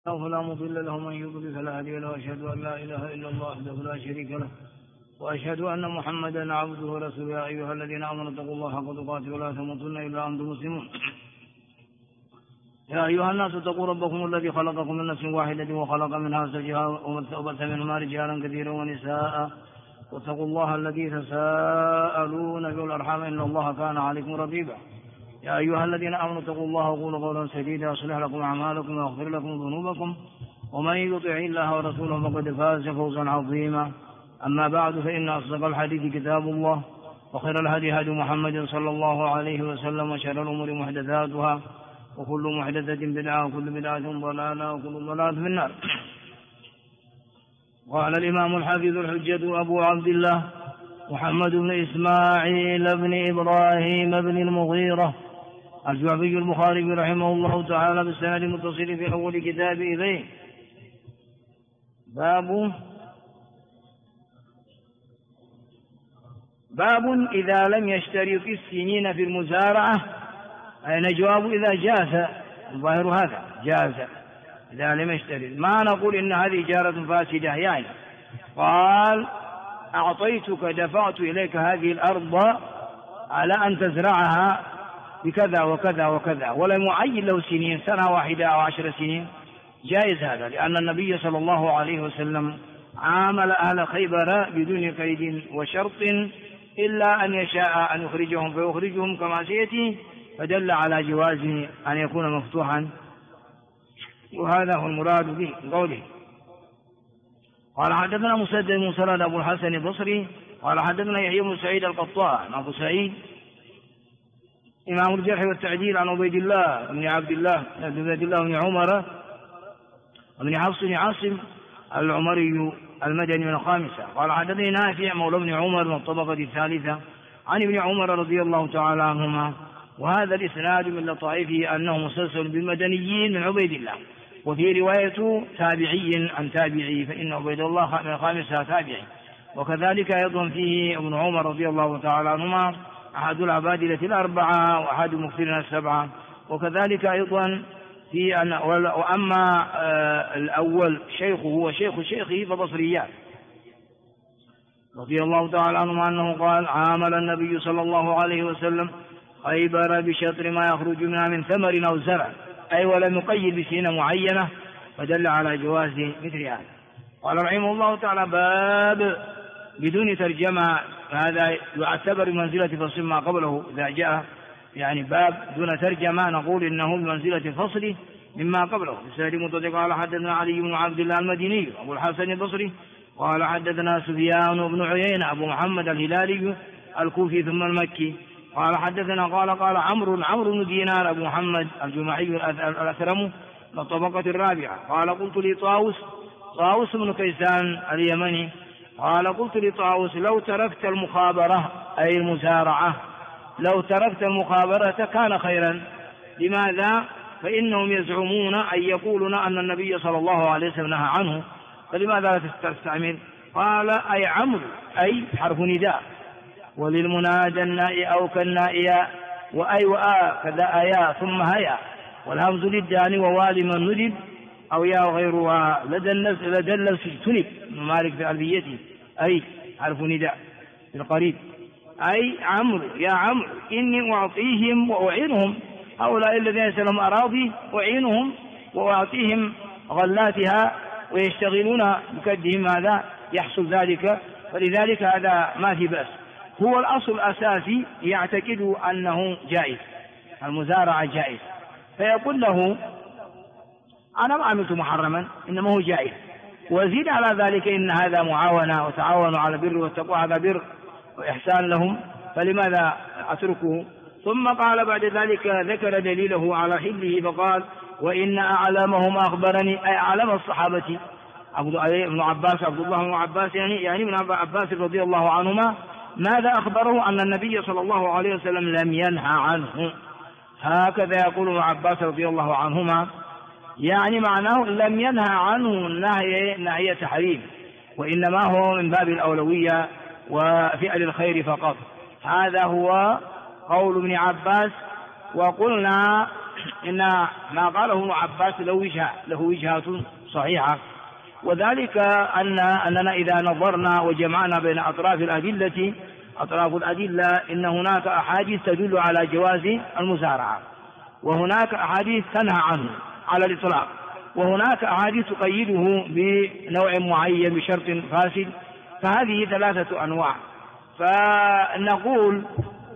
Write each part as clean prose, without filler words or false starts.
فلا مضل له من يضلل فلا هادي له، واشهد ان لا اله الا الله وحده لا شريك له، واشهد ان محمدا عبده ورسوله. يا ايها الذين امنوا اتقوا الله حق تقاته ولا تموتن الا وانتم مسلمون. يا ايها الناس اتقوا ربكم الذي خلقكم من نفس واحده وخلق منها زوجها وبث منهما رجالا كثيرا ونساء، واتقوا الله الذي تساءلون به والارحام ان الله كان عليكم رقيبا. يا أيها الذين آمنوا اتقوا الله وقولوا قولا سديدا يصلح لكم أعمالكم ويغفر لكم ذنوبكم، ومن يطع الله ورسوله فقد فاز فوزا عظيما. أما بعد، فإن أصدق الحديث كتاب الله، وخير الهدي هدي محمد صلى الله عليه وسلم، وشر الأمور محدثاتها، وكل محدثة بدعة، وكل بدعة ضلالة، وكل ضلالة في النار. قال الإمام الحافظ الحجة أبو عبد الله محمد بن إسماعيل بن إبراهيم بن المغيرة الجعفي البخاري رحمه الله تعالى بالسند المتصل في أول كتاب إليه: باب إذا لم يشترط السنين في المزارعة. أين جواب إذا جاز، الظاهر هذا جاز إذا لم يشترط. ما نقول إن هذه جارة فاسدة، يعني قال أعطيتك دفعت إليك هذه الأرض على أن تزرعها بكذا وكذا وكذا، ولم يعين له سنين، سنة واحدة أو 10 سنين، جائز هذا، لأن النبي صلى الله عليه وسلم عامل أهل خيبر بدون قيد وشرط إلا أن يشاء أن يخرجهم فيخرجهم كما سيأتي، فدل على جواز أن يكون مفتوحا، وهذا هو المراد به قوله. قال حدثنا مسدد بن مسرد أبو الحسن البصري قال حدثنا يحيى بن سعيد القطان أبو سعيد إمام الجرح والتعديل عن عبيد الله بن عبد الله بن عمر بن حفص بن عاصم العمري المدني من الخامسة. قال حدثني نافع مولى بن عمر من الطبقة الثالثة عن ابن عمر رضي الله تعالى عنهما. وهذا الإسناد من لطائفه أنه مسلسل بالمدنيين من عبيد الله، وفي رواية تابعي عن تابعي، فإن عبيد الله من الخامسة تابعي. وكذلك أيضا فيه ابن عمر رضي الله تعالى عنهما أحد العبادلة الأربعة وأحد المكثرين السبعة. وكذلك أيضا في أن وأما الأول شيخه وشيخ شيخه فبصريان رضي الله تعالى عنهما أنه قال عامل النبي صلى الله عليه وسلم خيبر بشطر ما يخرج منها من ثمر أو زرع، أي ولم يقيد بسنة معينة، فدل على جواز مثل هذا. قال رحمه الله تعالى: باب بدون ترجمة، هذا يعتبر بمنزلة فصل ما قبله إذا جاء، يعني باب دون ترجمة نقول إنه بمنزلة فصل مما قبله. السيد مطلق قال حدثنا علي بن عبد الله المديني أبو الحسن البصري قال حدثنا سفيان بن عيينة أبو محمد الهلالي الكوفي ثم المكي قال حدثنا قال عمرو بن دينار أبو محمد الجمعي الأثرم من الطبقة الرابعة قال قلت لطاووس بن كيسان اليمني قال قلت لطاووس: لو تركت المخابرة أي المزارعة، لو تركت المخابرة كان خيرا. لماذا؟ فإنهم يزعمون أن يقولون أن النبي صلى الله عليه وسلم نهى عنه، فلماذا لا تستعمل؟ قال: أي عمرو، أي حرف نداء، وللمنادى الناء أو كالنائية، وأي وآ كذا آيا ثم هيا، والهمز للدان ووالي من ندب أو يا غيرها لدى النفس اجتنب. مالك في ألبيته أي حرف نداء القريب، أي عمرو يا عمرو إني أعطيهم وأعينهم، هؤلاء الذين يسألهم أراضي أعينهم وأعطيهم غلاتها ويشتغلون بكدهم، هذا يحصل ذلك، فلذلك هذا ما في بأس. هو الأصل الأساسي يعتقد أنه جائز، المزارعة جائز، فيقول له: أنا ما عملت محرما، إنما هو جائز، وزيد على ذلك إن هذا معاونة وتعاونوا على البر والتقوى، هذا بر وإحسان لهم، فلماذا أتركه؟ ثم قال بعد ذلك ذكر دليله على حله فقال: وإن أعلمهم أخبرني، أي أعلم الصحابة عبد الله بن عباس يعني من عباس رضي الله عنهما، ماذا أخبره؟ أن النبي صلى الله عليه وسلم لم ينهى عنه. هكذا يقول ابن عباس رضي الله عنهما، يعني معناه لم ينهى عنه نهي تحريم، وإنما هو من باب الأولوية وفعل الخير فقط. هذا هو قول ابن عباس. وقلنا إن ما قاله ابن عباس له وجهات صحيحة، وذلك أننا إذا نظرنا وجمعنا بين أطراف الأدلة إن هناك أحاديث تدل على جواز المزارعة، وهناك أحاديث تنهى عنه على الإطلاق، وهناك أحاديث تقيده بنوع معين بشرط فاسد، فهذه 3 أنواع. فنقول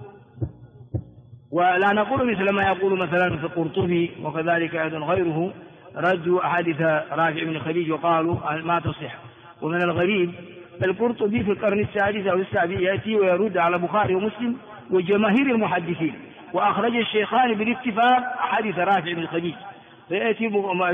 ولا نقول مثل ما يقول مثلا في القرطبي وكذلك أيضا غيره ردوا أحاديث رافع بن خديج وقالوا ما تصح. ومن الغريب القرطبي في القرن السادس أو السابع يأتي ويرد على البخاري ومسلم وجماهير المحدثين، وأخرج الشيخان بالاتفاق أحاديث رافع بن خديج، فيأتي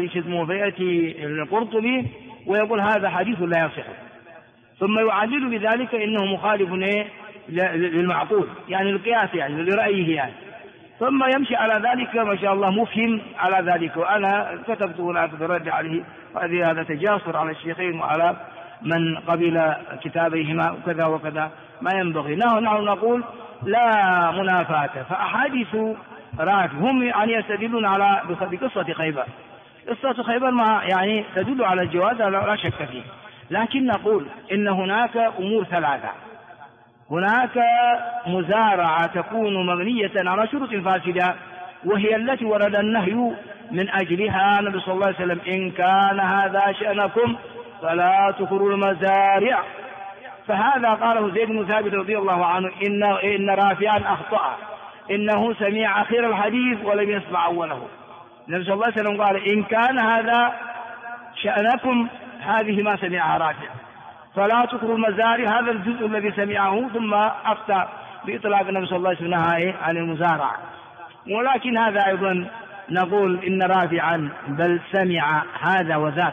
القرطبي ويقول هذا حديث لا يصح، ثم يعلل بذلك إنه مخالف للمعقول، يعني القياس، يعني لرأيه يعني، ثم يمشي على ذلك ما شاء الله مفهم على ذلك. وأنا كتبت هنا برد عليه، هذا تجاسر على الشيخين وعلى من قبل كتابيهما وكذا وكذا، ما ينبغي. نحن نقول لا منافاة، فأحاديث رافع هم يعني يستدلون على بقصة خيبر. قصة خيبر ما يعني تدل على الجواز لا شك فيه، لكن نقول إن هناك أمور 3. هناك مزارعة تكون مبنية على شروط فاسدة، وهي التي ورد النهي من أجلها النبي صلى الله عليه وسلم إن كان هذا شأنكم فلا تخروا المزارع. فهذا قاله زيد بن ثابت رضي الله عنه إن رافعا أخطأ، إنه سمع أخير الحديث ولم يسمع أوله. النبي صلى الله عليه وسلم قال إن كان هذا شأنكم، هذه ما سمعها رافع، فلا تخروا المزارع، هذا الجزء الذي سمعه، ثم أفتى بإطلاق النبي صلى الله عليه وسلم عن المزارعة. ولكن هذا أيضا نقول إن رافعا بل سمع هذا وذاك.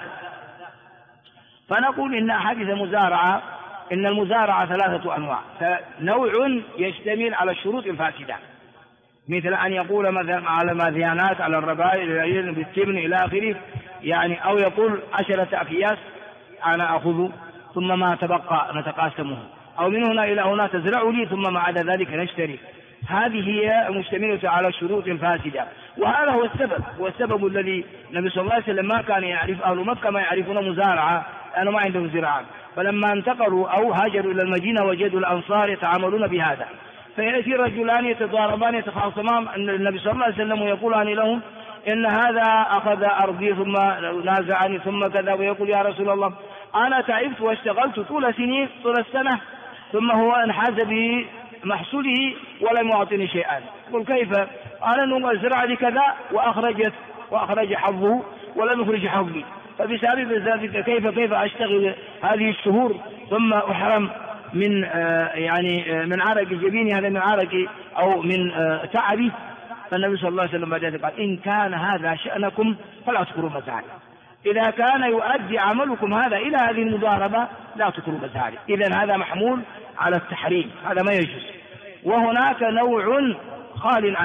فنقول إن أحاديث المزارعة إن المزارعة 3 أنواع، نوع يشتمل على الشروط الفاسدة، مثل أن يقول مثلا على ماذيانات على الربائل بالتبن إلى آخره، يعني أو يقول 10 أكياس أنا أخذ ثم ما تبقى نتقاسمه، أو من هنا إلى هنا تزرع لي ثم ما عدا ذلك نشتري. هذه هي مشتملة على الشروط الفاسدة، وهذا هو السبب، والسبب الذي النبي صلى الله عليه وسلم ما كان يعرف أهل مكة ما يعرفون مزارعة، أنا ما عندهم زراعة، فلما انتقلوا أو هاجروا إلى المدينة وجدوا الأنصار يتعاملون بهذا، فيأتي رجلان يتضاربان يتخاصمان النبي صلى الله عليه وسلم ويقولان لهم إن هذا أخذ أرضي ثم نازعني ثم كذا، ويقول يا رسول الله أنا تعبت واشتغلت طول السنة ثم هو انحاز بمحصوله ولم يعطني شيئا. قل كيف؟ قال أنه أزرع لي كذا وأخرج حظه ولم يخرج حظي، فبسبب ذلك كيف أشتغل هذه الشهور ثم أحرم من من عرق جبيني، هذا من عرقي أو من تعبي. فالنبي صلى الله عليه وسلم بعد ذلك قال إن كان هذا شأنكم فلا تذكروا مزارع، إذا كان يؤدي عملكم هذا إلى هذه المضاربة لا تذكروا مزارع. إذن هذا محمول على التحريم، هذا ما يجوز. وهناك نوع خال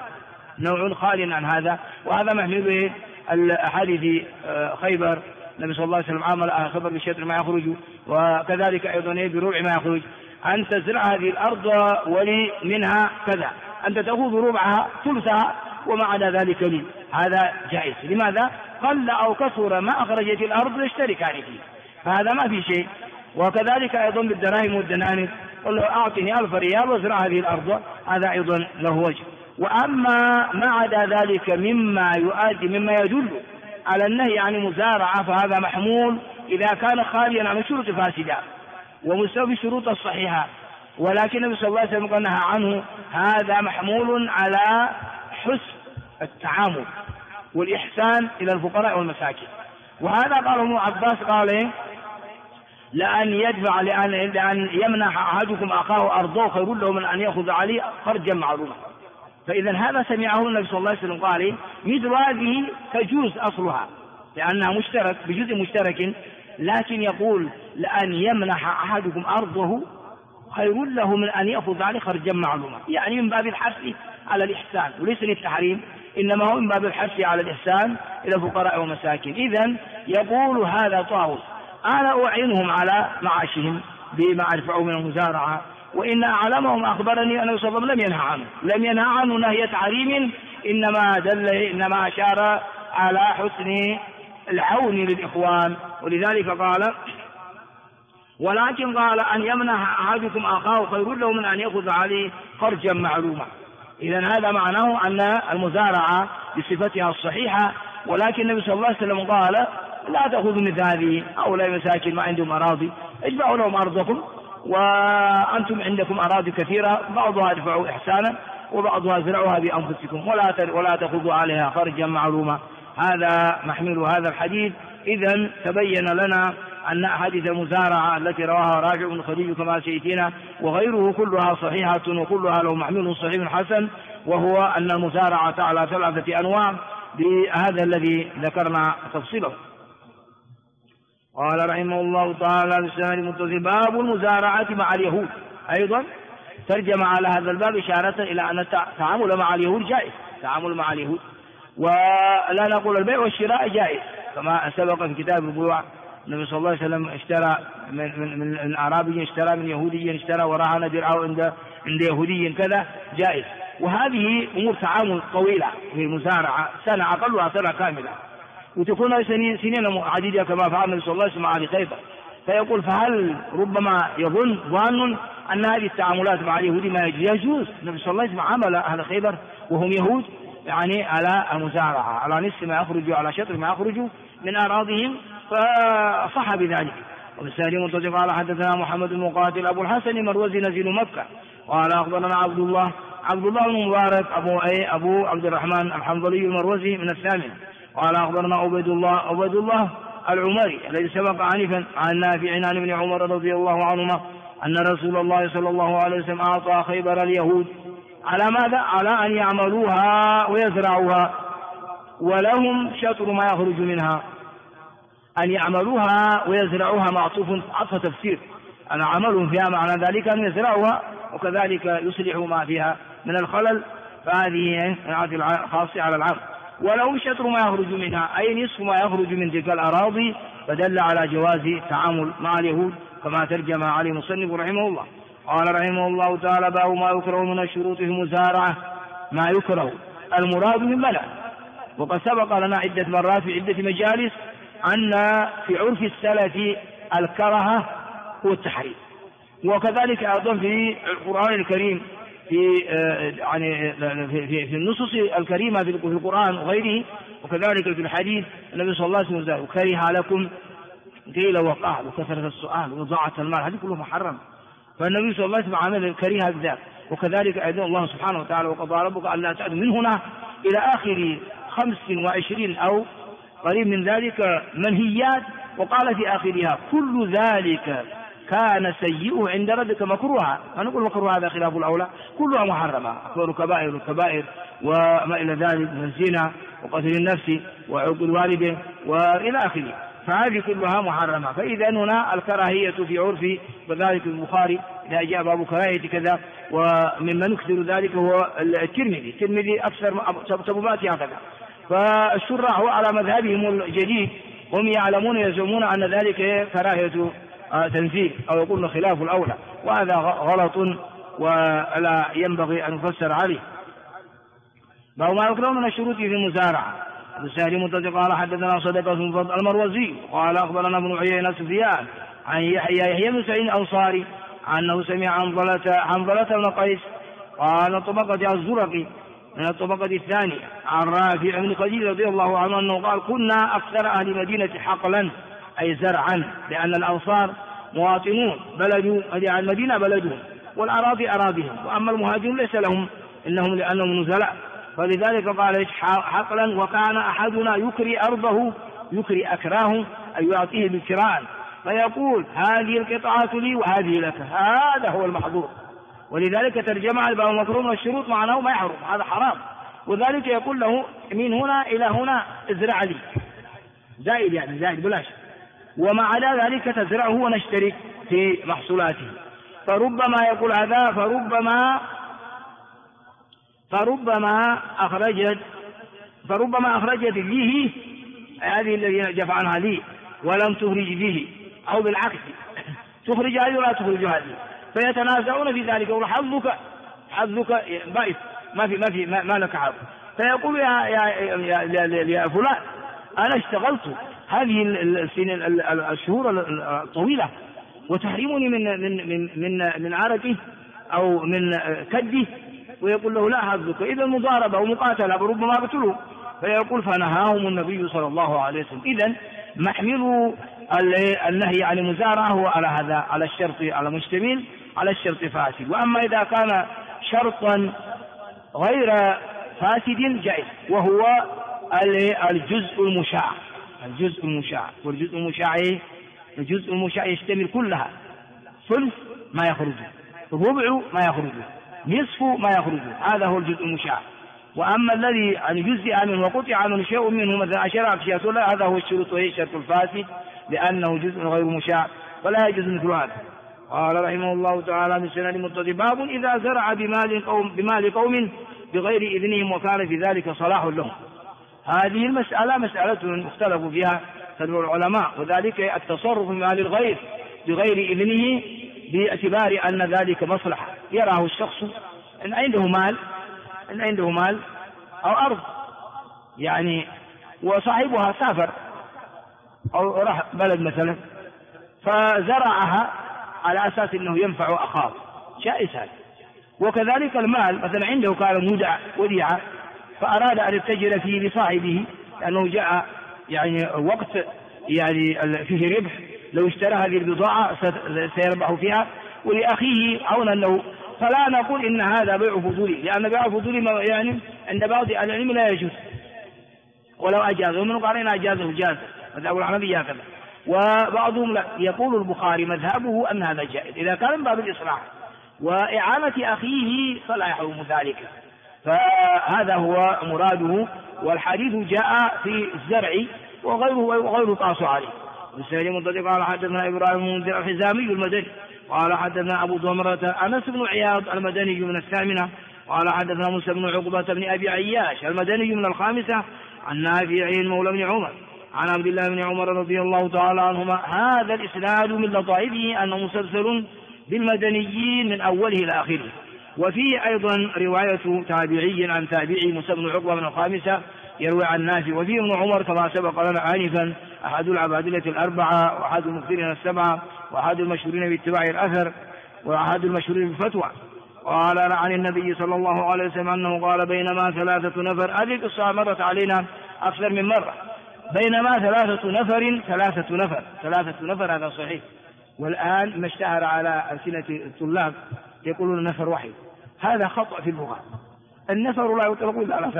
عن هذا، وهذا محمول به الأحاديث خيبر. النبي صلى الله عليه وسلم عامل خبر بشطر ما يخرج، وكذلك أيضا بربع ما يخرج. أن تزرع هذه الأرض ولي منها كذا، أنت تأخذ ربعها ثلثها وما عدا ذلك لي، هذا جائز. لماذا؟ قل أو كثر ما أخرجت الأرض يشتركان فيه، فهذا ما في شيء. وكذلك أيضا بالدراهم والدنانير، قل له أعطني 1000 ريال وازرع هذه الأرض، هذا أيضا له وجه. وأما ما عدا ذلك مما يدل على النهي عن المزارعة فهذا محمول إذا كان خاليا عن الشروط الفاسدة ومستوفي الشروط الصحيحة، ولكن النبي صلى الله عليه وسلم نهى عنه. هذا محمول على حسن التعامل والإحسان إلى الفقراء والمساكين. وهذا قال ابن عباس قال لأن يمنح أحدكم أخاه أرضه خير له من أن يأخذ عليه خرجا معلوما. فإذا هذا سمعه النبي صلى الله عليه وسلم قال مثل هذه تجوز أصلها لأنها مشترك بجزء مشترك، لكن يقول لأن يمنح أحدكم أرضه خير له من أن يأخذ عليه خرجا معلوما، يعني من باب الحث على الإحسان وليس للتحريم، إنما هو من باب الحث على الإحسان إلى الفقراء والمساكين. إذن يقول هذا طاوس أنا أعينهم على معاشهم بما أدفعوا من المزارعة، وإن أعلمهم أخبرني أنه صلى الله عليه وسلم لم ينهى عنه نهي تحريم إنما أشار على حسن العون للإخوان. ولذلك قال ولكن قال أن يمنح أحدكم أخاه خير له من أن يأخذ عليه خرجا معلوما. إذن هذا معناه أن المزارعة بصفتها الصحيحة، ولكن النبي صلى الله عليه وسلم قال لا تأخذوا مثل هذه، هؤلاء مساكين ما عندهم أراضي، اجمعوا لهم أرضكم، وأنتم عندكم أراضي كثيرة بعضها ادفعوا إحسانا وبعضها زرعوها بأنفسكم ولا تأخذوا عليها خرجا معلوما. هذا محمل هذا الحديث. إذن تبين لنا أن أحاديث المزارعة التي رواها رافع بن خديج كما سيأتينا وغيره كلها صحيحة وكلها له محمل صحيح حسن، وهو أن المزارعة على 3 أنواع بهذا الذي ذكرنا تفصيله. قال رحمه الله تعالى بسند المتصل باب المزارعة مع اليهود. أيضا ترجم على هذا الباب إشارة إلى أن التعامل مع اليهود جائز، التعامل مع اليهود، ولا نقول البيع والشراء جائز كما سبق في كتاب البيوع. النبي صلى الله عليه وسلم اشترى من أعرابي، اشترى من يهودي، اشترى ورهن درعه عند يهودي كذا، جائز. وهذه أمور تعامل طويلة في المزارعة، سنة أقلها سنة كاملة، وتكون سنين عديدة كما فعل النبي صلى الله عليه وسلم مع خيبر. فيقول فهل ربما يظن ظان أن هذه التعاملات مع اليهود ما يجوز؟ النبي صلى الله عليه وسلم عمل أهل خيبر وهم يهود يعني على المزارعة، على نصف ما يخرج، على شطر ما يخرج من أراضيهم، فصح بذلك. وبالسند المتصل قال حدثنا محمد بن مقاتل أبو الحسن المروزي نزيل مكة قال أخبرنا عبد الله بن مبارك أبو عبد الرحمن الحنظلي المروزي من الثامن قال أخبرنا عبيد الله العمري الذي سبق عنفا عن نافع عن ابن عمر رضي الله عنهما أن رسول الله صلى الله عليه وسلم أعطى خيبر اليهود على ماذا؟ على أن يعملوها ويزرعوها ولهم شطر ما يخرج منها. أن يعملوها ويزرعوها معطوف عطف تفسير، أن عملهم فيها معنى ذلك أن يزرعوها وكذلك يصلحوا ما فيها من الخلل، فهذه خاصة على العام. ولهم شطر ما يخرج منها أي نصف ما يخرج من تلك الأراضي، فدل على جواز التعامل مع اليهود كما ترجم عليه المصنف رحمه الله. قال رحمه الله تعالى باب ما يكره من الشروط في المزارعة. ما يكره المراد من منع، وقد سبق لنا عدة مرات في عدة مجالس أن في عرف السلف الكرهة هو التحريم، وكذلك أيضا في القرآن الكريم في النصوص الكريمة في القرآن وغيره، وكذلك في الحديث النبي صلى الله عليه وسلم كره لكم قيل وقال وكثرة السؤال وضاعة المال، هذه كله محرم. فالنبي صلى الله عليه وسلم عمل كره بذلك. وكذلك أيضا الله سبحانه وتعالى وقضى ربك ألا تعدوا من هنا إلى آخر 25 أو قريب من ذلك منهيات، وقال في آخرها كل ذلك كان سيئه عند ربك مكروها. فنقول مكروه هذا خلاف الأولى، كلها محرمة، أكبر كبائر والكبائر وما إلى ذلك من الزنا وقتل النفس وعقوق الوالدين وإلى آخره، فهذه كلها محرمة. فإذا هنا الكراهية في عرف، وذلك البخاري إذا جاء باب كراهية كذا، وممن يكثر ذلك هو الترمذي أكثر سببات هكذا. فالشراح على مذهبهم الجديد هم يعلمون يزعمون أن ذلك كراهية تنزيه أو يقولون خلاف الأولى، وهذا غلط ولا ينبغي أن يفسر عليه. باب ما يكره من الشروط في المزارعة. السهل متصل قال حدثنا صدقة المروزي قال أخبرنا ابن عيينة سفيان عن يحيى بن سعيد الأنصاري أنه سمع حنظلة بن قيس قال الطبقة الزرقي من الطبقة الثانية عن رافع بن خديج رضي الله عنه أنه قال كنا أكثر أهل المدينة حقلا أي زرعا، لأن الأنصار مواطنون يعني المدينة بلدهم والأراضي أراضيهم، وأما المهاجرون ليس لهم إنهم لأنهم نزلاء، فلذلك قال حقلا. وكان أحدنا يكري أرضه يكري أكراه أي يعطيه بالكراء، فيقول هذه القطعة لي وهذه لك، هذا هو المحظور. ولذلك ترجم الباب مكروه من الشروط معناه ما يحرم، هذا حرام. وذلك يقول له من هنا إلى هنا ازرع لي، زائد يعني زائد بلاش، وما عدا ذلك تزرعه ونشترك في محصولاته. فربما يقول هذا فربما أخرجت به هذه الذي دفعنها لي ولم تخرج به، أو بالعكس تخرج هذه ولا تخرج هذه، فيتنازعون في ذلك. يقول حظك بائس، ما لك حظ. فيقول يا فلان أنا اشتغلت هذه الشهور الطويلة وتحرمني من عرقه أو من كده، ويقول له لا هذك إذا مضاربة ومقاتلة ربما قتلوه. فيقول فنهاهم النبي صلى الله عليه وسلم. إذن محمل النهي عن المزارعة هو على هذا، على الشرط، على مشتمل على الشرط فاسد. وأما إذا كان شرطا غير فاسد جائز، وهو الجزء المشاع. الجزء المشاع، والجزء المشاع الجزء المشاع يشتمل كلها، ثلث ما يخرج، ربع ما يخرج، نصف ما يخرج، هذا هو الجزء المشاع. وأما الذي جزء منه وقطع منه شيء منه مثلا 10 أكشياء هذا هو الشرط، وهي الشرط الفاسد لأنه جزء غير مشاع ولا يجوز مثل هذا. قال رحمه الله تعالى من سنن مضطرب: باب إذا زرع بمال قوم بغير إذنهم وكان في ذلك صلاح لهم. هذه المسألة مسألة اختلفوا فيها العلماء، وذلك التصرف في مال الغير بغير إذنه باعتبار أن ذلك مصلحة يراه الشخص إن عنده مال أو أرض يعني، وصاحبها سافر أو راح بلد مثلا فزرعها على أساس أنه ينفع أخاه، جائز هذا. وكذلك المال مثلا عنده كان وديعة فأراد أن يتجر فيه لصاحبه لأنه جاء يعني وقت يعني فيه ربح، لو اشترى هذه البضاعة سيربح فيها، ولأخيه عونا له، فلا نقول إن هذا بيع فضولي، لأن بيع فضولي يعني عند بعض العلم لا يجوز، ولو أجازه من قارئ أجازه جاز، مذهب الحنفية هكذا. وبعضهم لا، يقول البخاري مذهبه أن هذا جائز إذا كان من باب الإصلاح وإعانة أخيه فلا يحرم ذلك، فهذا هو مراده. والحديث جاء في الزرع وغيره قاس عليه. والسيد منطلق قال حدثنا إبراهيم المنذر الحزامي المدني قال حدثنا أبو ضمرة أنس بن عياض المدني من الثامنة قال حدثنا موسى بن عقبة بن أبي عياش المدني من الخامسة عن نافع مولى بن عمر عن عبد الله بن عمر رضي الله تعالى عنهما. هذا الإسناد من لطائفه أنه مسلسل بالمدنيين من أوله إلى آخره. وفيه أيضا رواية تابعي عن تابعي موسى بن عقبة من الخامسة يروي عن نافع. وفيه ابن عمر كما سبق لنا آنفا أحد العبادلة الأربعة وأحد المكثرين السبعة وأحد المشهورين باتباع الأثر وأحد المشهورين بالفتوى. قال عن النبي صلى الله عليه وسلم أنه قال بينما 3 نفر، هذه القصة مرت علينا أكثر من مرة، بينما 3 نفر هذا صحيح. والآن ما اشتهر على ألسنة الطلاب يقولون نفر واحد، هذا خطأ في اللغة. النفر لا يطلق إلا على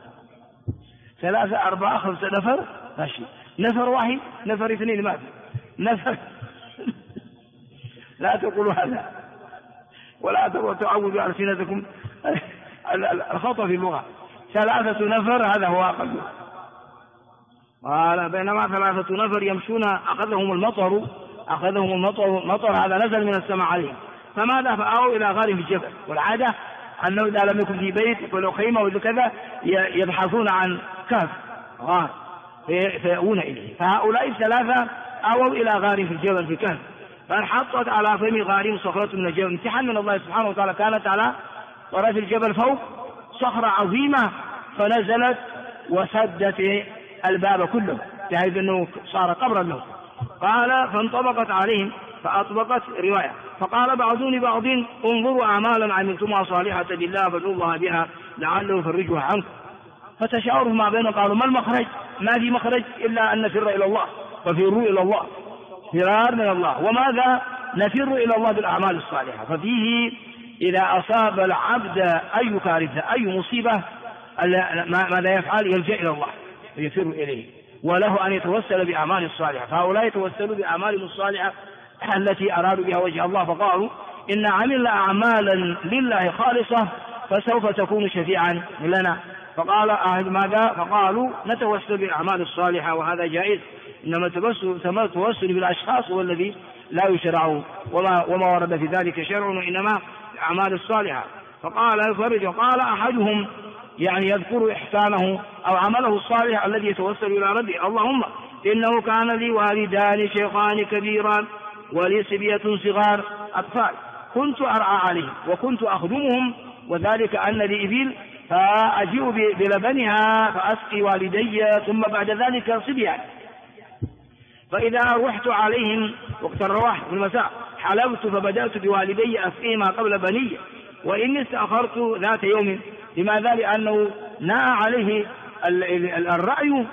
3 4 5 نفر ماشي، نفر واحد نفر 2 ما في نفر لا تقولوا هذا ولا تعودوا ألسنتكم الخطأ في اللغة. 3 نفر هذا هو أقل. قال بينما 3 نفر يمشون أخذهم المطر هذا نزل من السماء عليهم، فماذا فأووا إلى غار في الجبل. والعادة أنه إذا لم يكن في بيت ولو خيمة وكذا يبحثون عن كهف غار فيأوون إليه. فهؤلاء 3 أووا إلى غار في الجبل في كهف، فانحطت على فم غار صخرة من الجبل، امتحان من الله سبحانه وتعالى، كانت على طرف الجبل فوق صخرة عظيمة فنزلت وسدت الباب كله بحيث أنه صار قبرا له. قال فانطبقت عليهم فأطبقت رواية، فقال بعضهم لبعض انظروا أعمالا عملتمها صالحة لله فادعوا الله بها لعله يفرجها عنكم. فتشاوروا ما بينهم قالوا ما المخرج؟ ما في مخرج إلا أن نفر إلى الله، ففروا إلى الله، فرار من الله. وماذا نفر إلى الله؟ بالأعمال الصالحة. ففيه إذا أصاب العبد أي كارثة أي مصيبة ماذا يفعل؟ يلجأ إلى الله ويفر إليه، وله أن يتوسل بأعمال الصالحة. فهؤلاء يتوسلوا بأعمالهم الصالحة التي أرادوا بها وجه الله، فقالوا إن عملنا أعمالا لله خالصة فسوف تكون شفيعا لنا. فقال ماذا؟ فقالوا نتوسل بالأعمال الصالحة وهذا جائز، إنما التوسل بالأشخاص هو الذي لا يشرع وما ورد في ذلك شرع، وإنما الأعمال الصالحة. فقال فرج، قال أحدهم يعني يذكر إحسانه أو عمله الصالح الذي يتوسل إلى ربه: اللهم إنه كان لي والدان شيخان كبيران ولي صبية صغار أطفال كنت أرعى عليهم وكنت أخدمهم، وذلك أن لي إبل فأجيء بلبنها فأسقي والدي، ثم بعد ذلك صبيان. فإذا رحت عليهم وقت الرواح في المساء حلبت فبدأت بوالدي أسقيهما قبل بني، وإني استأخرت ذات يوم. لماذا؟ لأنه ناء عليه الرأي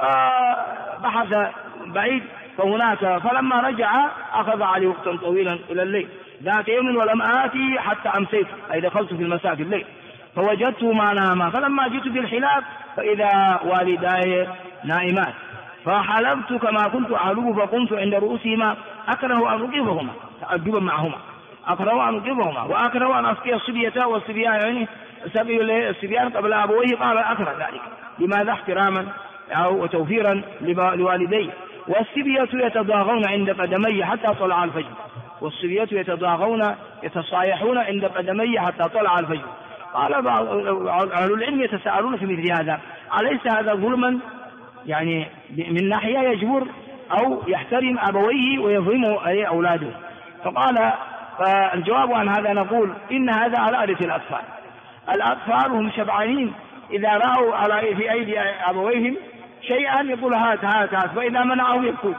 فبحث بعيد، فهناك فلما رجع أخذ عليه وقتا طويلا إلى الليل. ذات يوم ولم آتي حتى أمسيت، أي دخلت في المساء في الليل فوجدته ما ناما، فلما جئت بالحلاب فإذا والداي نائمان، فحلبت كما كنت أعلم، فقمت عند رؤوسهما أكره أن أقفهما تأدبا معهما، أكره أن أقفهما وأكره أن أسقي الصبية والصبيان، يعني سقي الصبيان قبل أبويه. قال أكره ذلك. لماذا؟ احتراما أو وتوفيرا لوالديه. والصبية يتضاغون عند قدمي حتى طلع الفجر، والصبية يتضاغون يتصايحون عند قدمي حتى طلع الفجر. قال بعض أهل العلم يتساءلون في مثل هذا: أليس هذا ظلما؟ يعني من ناحية يجبر أو يحترم أبويه ويظلم أولاده. فقال فالجواب عن هذا نقول إن هذا على عادة الأطفال. الأطفال هم شبعانين، إذا رأوا على في أيدي أبويهم شيئا يقول هات هات هات، فإذا منعه يبكون.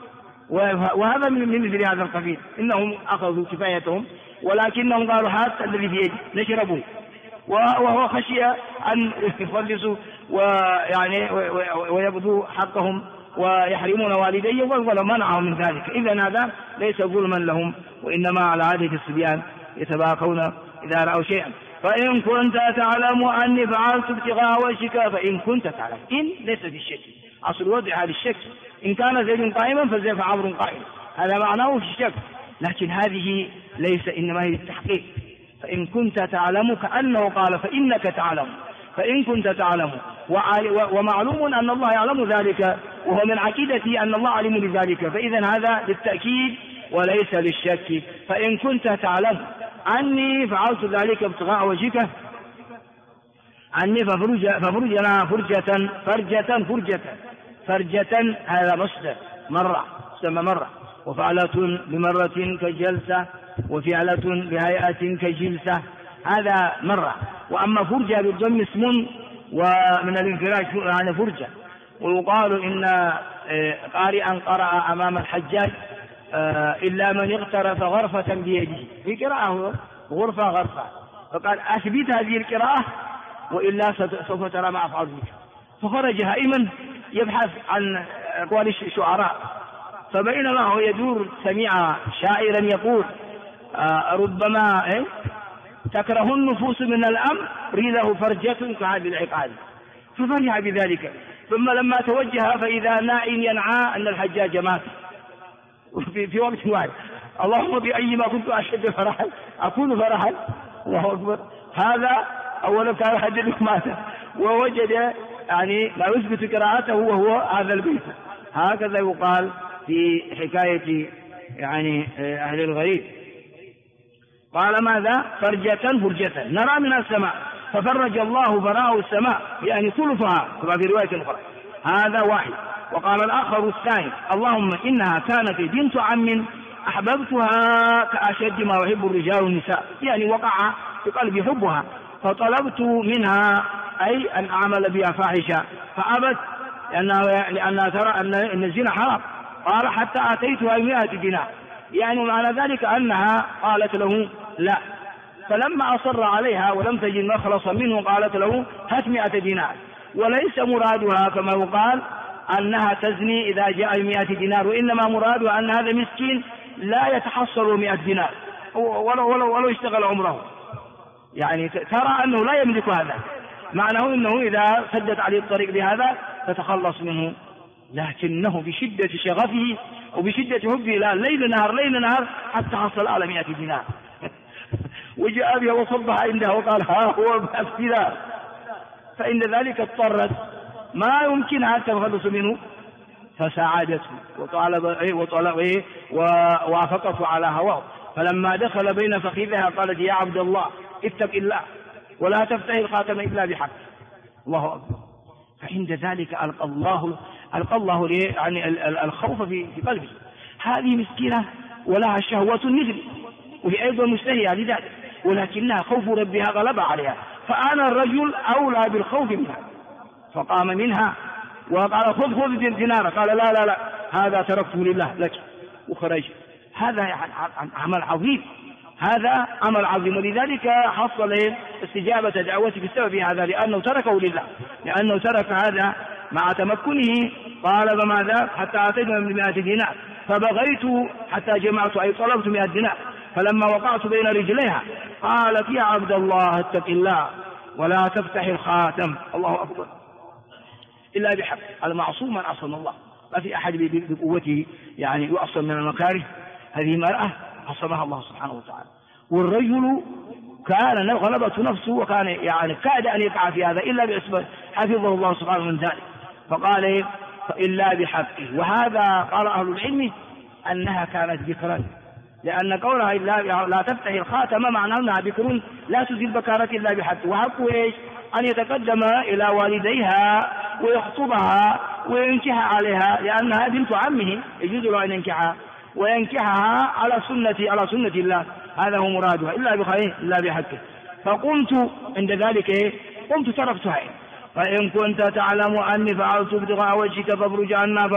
وهذا من مثل هذا القبيل، إنهم أخذوا كفايتهم ولكنهم قالوا هات الذي في يدي نشربه، وهو خشي أن يفلسوا ويعني ويبذوا حقهم ويحرمون والديه، ولا منعهم من ذلك. إذن هذا ليس ظلما لهم، وإنما على عادة الصبيان يتباكون إذا رأوا شيئا. فإن كنت تعلم أني فعلت ابتغاء وجهك، فإن كنت تعلم، إن ليست الشك، أصل وضع هذا الشك، إن كان زيد قائما فزيد عمرو قائم، هذا معناه في الشك، لكن هذه ليس، إنما هي التحقيق. فإن كنت تعلم كأنه قال فإنك تعلم، فإن كنت تعلم، ومعلوم أن الله يعلم ذلك، وهو من عقيدته أن الله علم بذلك، فإذا هذا للتأكيد وليس للشك. فإن كنت تعلم أني فعلت ذلك ابتغاء وجهك، أني ففرجنا فرجة هذا مصدر مرة سمى مرة، وفعلة بمرة كجلسة، وفعلة بهيئة كجلسة، هذا مرة. وأما فرجة بالضم اسم ومن الانفراج يعني فرجة. ويقال إن قارئا قرأ أمام الحجاج إلا من اغترف غرفة بيده، في قراءة غرفة، فقال أثبت هذه القراءة وإلا سوف ترى ما أفعل بك. فخرج هائما يبحث عن أقوال الشعراء، فبينما هو يدور سمع شاعرا يقول ربما تكره النفوس من الأمر ريده فرجة كهذه العقاد، ففرح بذلك. ثم لما توجه فإذا ناء ينعى أن الحجاج مات في وقت واحد. اللهم بأي ما كنت أشد فرحا أكون فرحا. الله أكبر. هذا أولا كان حجاج مات، ووجد يعني لا يثبت قراءته وهو هذا البيت. هكذا يقال في حكاية يعني أهل الغريب. قال ماذا؟ فرجة نرى من السماء ففرج الله براء السماء، يعني ثلثها كما في رواية أخرى. هذا واحد. وقال الآخر الثاني: اللهم إنها كانت بنت عم أحببتها كأشد ما يحب الرجال والنساء، يعني وقع في قلبي حبها، فطلبت منها أي أن أعمل بها فاحشة فأبت، لأنها ترى أن الزنا حرام. قال حتى أتيتها 100 دينار، يعني معنى ذلك أنها قالت له لا. فلما أصر عليها ولم تجد مخلصا منه قالت له هات 100 دينار. وليس مرادها كما يقال أنها تزني إذا جاء 100 دينار، وإنما مرادها أن هذا مسكين لا يتحصل 100 دينار ولو اشتغل عمره، يعني ترى أنه لا يملك هذا، معناه أنه إذا سدت عليه الطريق بهذا تتخلص منه. لكنه بشدة شغفه وبشدة حبه لا ليل نهار حتى حصل على 100 دينار وجاء بها وصبها عندها وقال ها هو الدينار. فإن ذلك اضطرت ما يمكنها التخلص منه، فساعدته وطلب ووافقته على هواه. فلما دخل بين فخذها قالت يا عبد الله اتق الله ولا تفتح الخاتم إلا بحق. الله أكبر. فعند ذلك ألقى الله يعني الخوف في قلبه. هذه مسكينة ولها شهوة مثل، وهي أيضا مشتهية لذلك، ولكنها خوف ربها غلب عليها، فأنا الرجل أولى بالخوف منها. فقام منها وقال خذ دينار. قال لا هذا تركته لله لك، وخرج. هذا عمل عظيم، هذا عمل عظيم. ولذلك حصل استجابة دعوته بسبب هذا، لأنه تركه لله، لأنه ترك هذا مع تمكنه. قال فماذا؟ حتى أتينا من 100 دينار فبغيت حتى جمعت، أي طلبت 100 دينار. فلما وقعت بين رجليها قالت يا عبد الله اتق الله ولا تفتح الخاتم، الله أكبر، إلا بحق. المعصوم من عصم الله، ما في أحد بقوته يعني يعصم من المكاره. هذه مرأة عصمها الله سبحانه وتعالى. والرجل كان غلبته نفسه، وكان يعني كاد أن يقع في هذا إلا بأسباب حفظه الله سبحانه من ذلك. فقال إلا بحقه. وهذا قال أهل العلم أنها كانت بكرا، لأن قولها لا تفتح الخاتم معناه أنها بكر لا تزيل بكارة إلا بحقه. وحقه إيش؟ أن يتقدم إلى والديها ويخطبها وينكح عليها، لأنها بنت عمه يجوز له أن ينكحها وينكحها على سنة الله. هذا هو مرادها إلا بحقه. فقمت عند ذلك قمت تركتها. فإن كنت تعلم أني فعلت ابتغاء وجهك فافرج عنا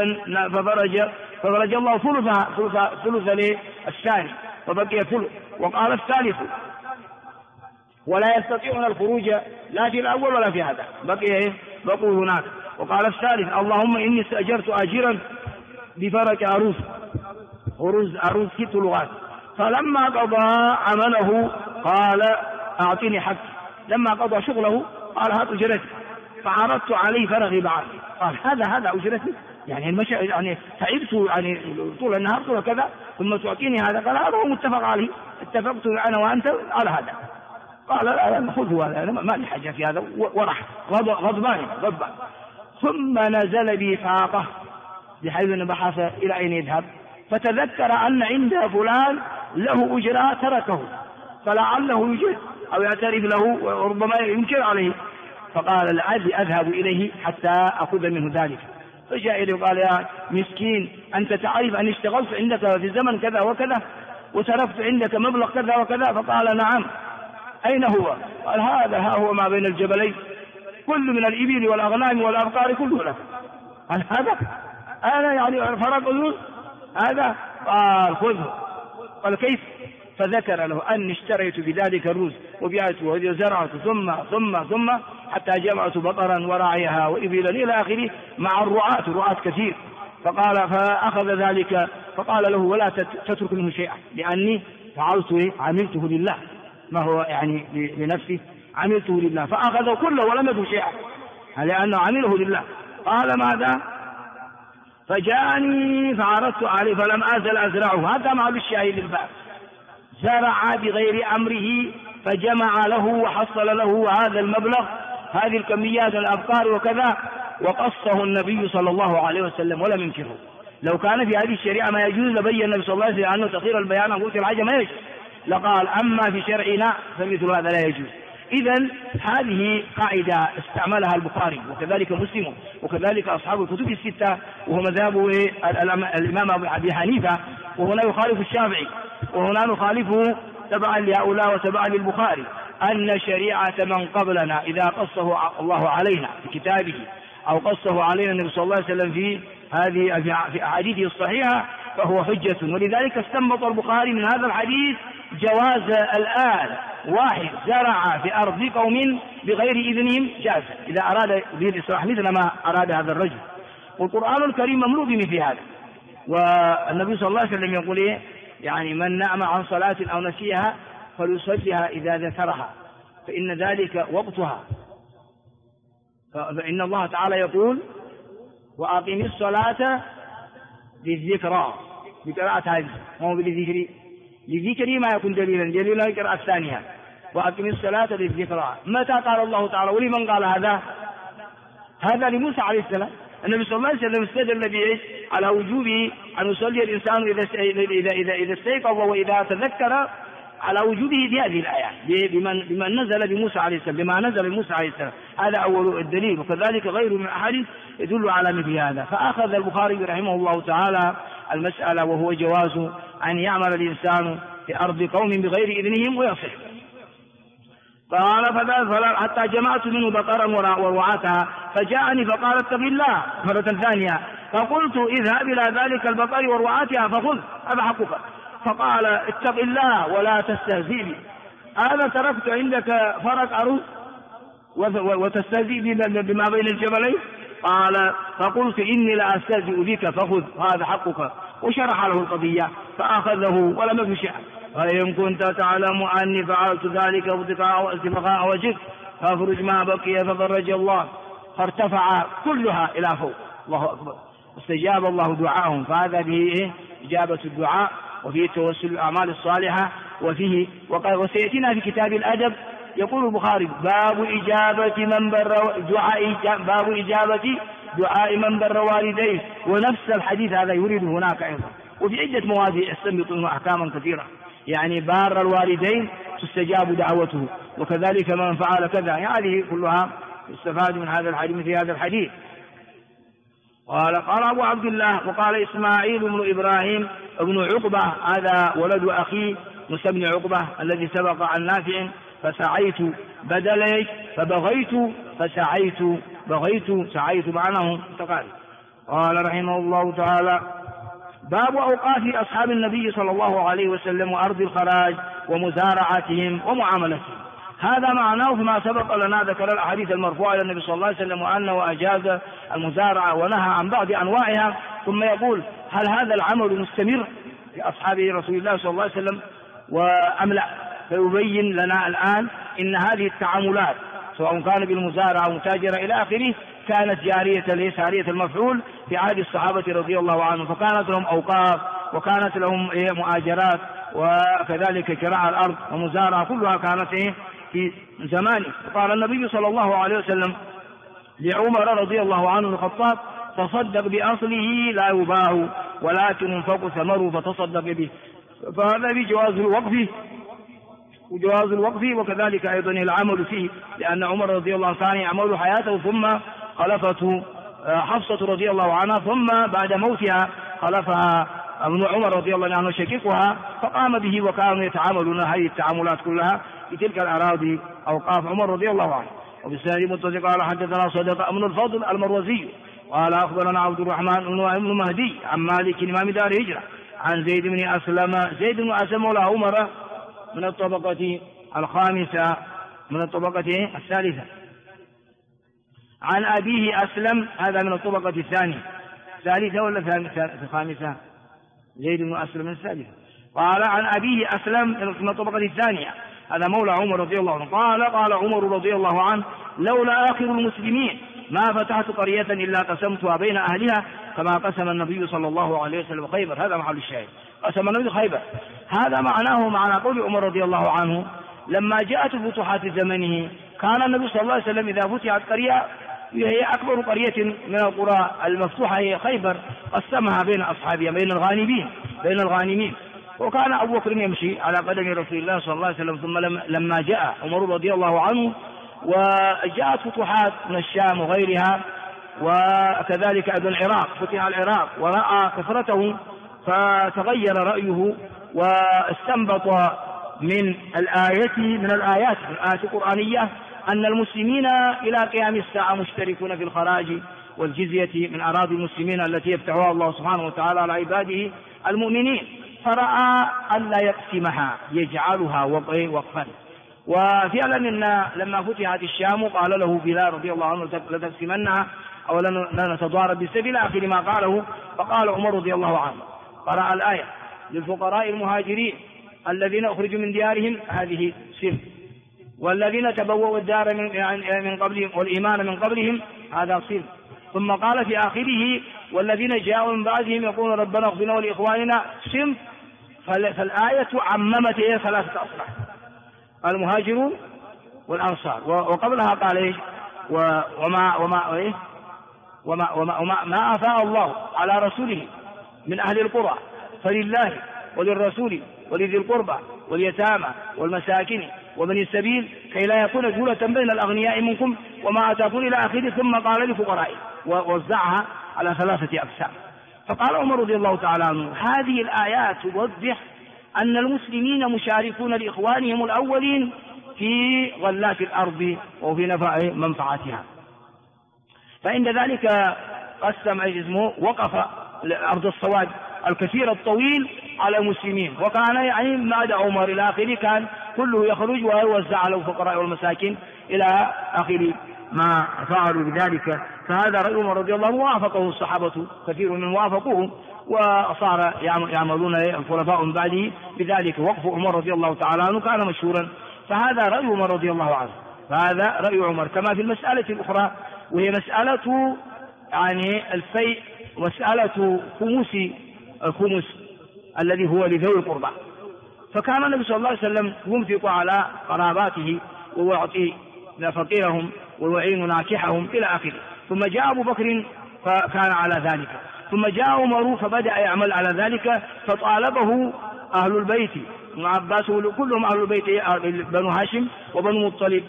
ففرج الله ثلث الثاني وبقي ثلث. وقال الثالث ولا يستطيعون الخروج لا في الأول ولا في هذا، بقوا هناك. وقال الثالث اللهم إني استأجرت أجيرا بفرج عروس 6 لغات. فلما قضى عمله قال أعطني حق. لما قضى شغله قال هات أجرتي. فعرضت عليه فرغب عني. قال هذا أجرتي؟ يعني تعبت يعني طول النهار طول كذا ثم تعطيني هذا؟ قال هذا هو متفق عليه، اتفقت أنا وأنت على هذا. قال لا خذه هذا، ما لي حاجة في هذا. ورح غضبان. ثم نزل بفاقة بحيث أن بحث إلى أين يذهب، فتذكر أن عند فلان له أجرة تركه، فلعله يجد أو يعترف له وربما ينكر عليه. فقال لعلي أذهب إليه حتى أخذ منه ذلك. فجاء إليه وقال يا مسكين أنت تعرف أن اشتغلت عندك في الزمن كذا وكذا وتركت عندك مبلغ كذا وكذا. فقال نعم. أين هو؟ قال ها هو ما بين الجبلين، كل من الإبل والأغنام والأبقار كله لك. قال هذا أنا يعني فرق هذا؟ قال خذه. قال كيف؟ فذكر له أني اشتريت بذلك الرز وبيعته وزرعت ثم حتى جمعت بقرا وراعيها وإبلا إلى آخره مع الرعاة كثير. فأخذ ذلك فقال له ولا تترك منه شيئا، لأني عملته لله، ما هو يعني لنفسي، عملته لله. فأخذه كله ولم يترك شيئا لأنه عمله لله. قال ماذا؟ فجاءني فعرضت عليه فلم أزل أزرعه. هذا مع بالشاهد الباب. زرع بغير أمره فجمع له وحصل له هذا المبلغ، هذه الكميات الأبقار وكذا، وقصه النبي صلى الله عليه وسلم ولم ينكره. لو كان في هذه الشريعة ما يجوز لبين النبي صلى الله عليه وسلم أنه تأخير البيان عن قوت الحاجة ما يجوز، لقال أما في شرعنا فمثل هذا لا يجوز. إذن هذه قاعدة استعملها البخاري وكذلك مسلم وكذلك أصحاب الكتب الستة، وهو مذهب الإمام أبي حنيفة، وهنا يخالف الشافعي، وهنا نخالفه تبعا لهؤلاء وتبعا للبخاري، أن شريعة من قبلنا إذا قصه الله علينا في كتابه أو قصه علينا النبي صلى الله عليه وسلم في أحاديثه الصحيحة فهو حجة. ولذلك استنبط البخاري من هذا الحديث جواز الآن واحد زرع في أرض قوم بغير إذنهم جاز إذا أراد به الإصلاح مثل ما أراد هذا الرجل. والقرآن الكريم مملوء بمثل هذا. والنبي صلى الله عليه وسلم يقول إيه؟ يعني من نام عن صلاة أو نسيها فليصلها إذا ذكرها فإن ذلك وقتها. فإن الله تعالى يقول وأقم الصلاة للذكرى بقراءة هذه، هو للذكر ما يكون دليلا القراءة الثانية وأقم الصلاة للذكرى. متى قال الله تعالى ولمن قال هذا لموسى عليه السلام. النبي صلى الله عليه وسلم استدل به على وجوب أن يصلي الإنسان إذا استيقظ وإذا تذكر، على وجوبه في هذه الآية بمن نزل بموسى عليه السلام، بما نزل بموسى عليه السلام. هذا أول الدليل، وكذلك غيره من الأحاديث يدل على مثل هذا. فأخذ البخاري رحمه الله تعالى المسألة وهو جواز أن يعمل الإنسان في أرض قوم بغير إذنهم ويصح. قال حتى جمعت منه بقرا ورعاتها، فجاءني فقال اتق الله مرة ثانية، فقلت اذهب إلى ذلك البقر ورعاتها فخذ هذا حقك. فقال اتق الله ولا تستهزئ بي، هذا تركت عندك فرق أرز وتستهزئ بما بين الجبلين؟ قال فقلت إني لا أستهزئ بك فخذ هذا حقك، وشرح له القضية فأخذه ولم يكن شيئا. فإن كنت تعلم أني فعلت ذلك ابتغاء وجهك فافرج ما بقي، ففرج الله فارتفع كلها إلى فوق. الله أكبر. استجاب الله دعاءهم، فهذا به إجابة الدعاء، وفيه التوسل بالأعمال الصالحة، وفيه وسيأتينا في كتاب الأدب. يقول البخاري باب إجابة دعاء من بر والديه، ونفس الحديث هذا يريد هناك أيضا، وفي عدة مواضيع يستنبط منه أحكاما كثيرة. يعني بار الوالدين تستجاب دعوته، وكذلك من فعل كذا، هذه كلها يستفاد من هذا الحديث في هذا الحديث. قال أبو عبد الله وقال إسماعيل بن إبراهيم ابن عقبة، هذا ولد أخي موسى بن عقبة الذي سبق عن نافع، فسعيت بدل فبغيت سعيت معناه متقارب. قال رحمه الله تعالى باب أوقاف أصحاب النبي صلى الله عليه وسلم وأرض الخراج ومزارعتهم ومعاملتهم. هذا معناه فيما سبق لنا، ذكر الأحاديث المرفوعة إلى النبي صلى الله عليه وسلم وأنه أجاز المزارعة ونهى عن بعض أنواعها، ثم يقول هل هذا العمل مستمر في أصحاب رسول الله صلى الله عليه وسلم وأم لا؟ فيبين لنا الآن إن هذه التعاملات سواء كان بالمزارعة أو متاجرة إلى آخره كانت جارية ليس جارية المفعول في عهد الصحابة رضي الله عنهم، فكانت لهم أوقاف وكانت لهم مؤاجرات، وكذلك كراء الأرض ومزارعة كلها كانت في زمانه. قال النبي صلى الله عليه وسلم لعمر رضي الله عنه الخطاب تصدق بأصله لا يباع ولكن ينفق ثمره فتصدق به. فهذا بجواز الوقف وكذلك أيضا العمل فيه، لأن عمر رضي الله عنه كان يعمل حياته ثم خلفته حفصة رضي الله عنها، ثم بعد موتها خلفها ابن عمر رضي الله عنه شقيقها فقام به، وكانوا يتعاملون هذه التعاملات كلها في تلك الأراضي أوقاف عمر رضي الله عنه. وبالسند متصل قال حدثنا صدق بن الفضل المروزي قال أخبرنا عبد الرحمن بن مهدي عن مالك إمام دار هجرة عن زيد بن أسلم مولى عمر من الطبقة الخامسة من الطبقة الثالثة، عن أبيه أسلم هذا من الطبقة الثالثة ولا الخامسة؟ زيد بن أسلم من الثالثة. قال عن أبيه أسلم من الطبقة الثانية، هذا مولى عمر رضي الله عنه. قال عمر رضي الله عنه لولا آخر المسلمين ما فتحت قرية إلا قسمتها بين أهلها كما قسم النبي صلى الله عليه وسلم خيبر. هذا محل الشاهد، قسم النبي خيبر. هذا معنى قول عمر رضي الله عنه لما جاءت فتوحات زمنه كان النبي صلى الله عليه وسلم إذا فتحت قرية هي أكبر قرية من القرى المفتوحة هي خيبر قسمها بين أصحابها بين الغانمين. وكان أبو بكر يمشي على قدم رسول الله صلى الله عليه وسلم، ثم لما جاء عمر رضي الله عنه وجاءت فتوحات من الشام وغيرها، وكذلك أيضا العراق فتح العراق ورأى كثرته فتغير رأيه واستنبط من الآيات القرآنية أن المسلمين إلى قيام الساعة مشتركون في الخراج والجزية من أراضي المسلمين التي يفتحها الله سبحانه وتعالى على عباده المؤمنين، فرأى أن لا يقسمها يجعلها وقفا. وفعلا إن لما فتحت الشام قال له بلال رضي الله عنه لتقسمنها أو لنتضارب بالسبيل آخر ما قاله. فقال عمر رضي الله عنه قرأ الآية للفقراء المهاجرين الذين أخرجوا من ديارهم هذه سن، والذين تبوأوا الدار من قبلهم والإيمان من قبلهم هذا صن. ثم قال في آخره والذين جاءوا من بعدهم يقولون ربنا اغفر لنا ولإخواننا صن. فالآية عممت ثلاثة أصناف المهاجرون والأنصار، وقبلها قال إيش وما أفاء الله على رسوله من أهل القرى فلله وللرسول ولذي القربى واليتامى والمساكين ومن السبيل كي لا يكون دولة بين الأغنياء منكم وما آتاكم إلى آخره. ثم قال لفقرائه ووزعها على ثلاثة أقسام. فقال عمر رضي الله تعالى عنه هذه الآيات توضح أن المسلمين مشاركون لإخوانهم الأولين في غلات الأرض وفي نفع منفعتها. فعند ذلك قسم اسمه وقف الأرض الصواد الكثير الطويل على المسلمين، وكان يعني بعد عمر إلى آخره كان كله يخرج ويوزع على الفقراء والمساكين إلى آخر ما فعلوا بذلك. فهذا رأي عمر رضي الله عنه وافقه الصحابة كثير من وافقوه، وصار يعملون الخلفاء من بعده بذلك. وقف عمر رضي الله تعالى عنه كان مشهورا، فهذا رأي عمر رضي الله عنه، فهذا رأي عمر. كما في المسألة الأخرى وهي مسألة يعني الفيء، مسألة الخمس الذي هو لذوي القربى، فكان النبي صلى الله عليه وسلم ينفق على قراباته ويعطي فقيرهم ويعين ناكحهم إلى آخره. ثم جاء أبو بكر فكان على ذلك، ثم جاء عمر فبدأ يعمل على ذلك، فطالبه أهل البيت ابن عباس كلهم أهل البيت بنو هاشم وبنو مطلب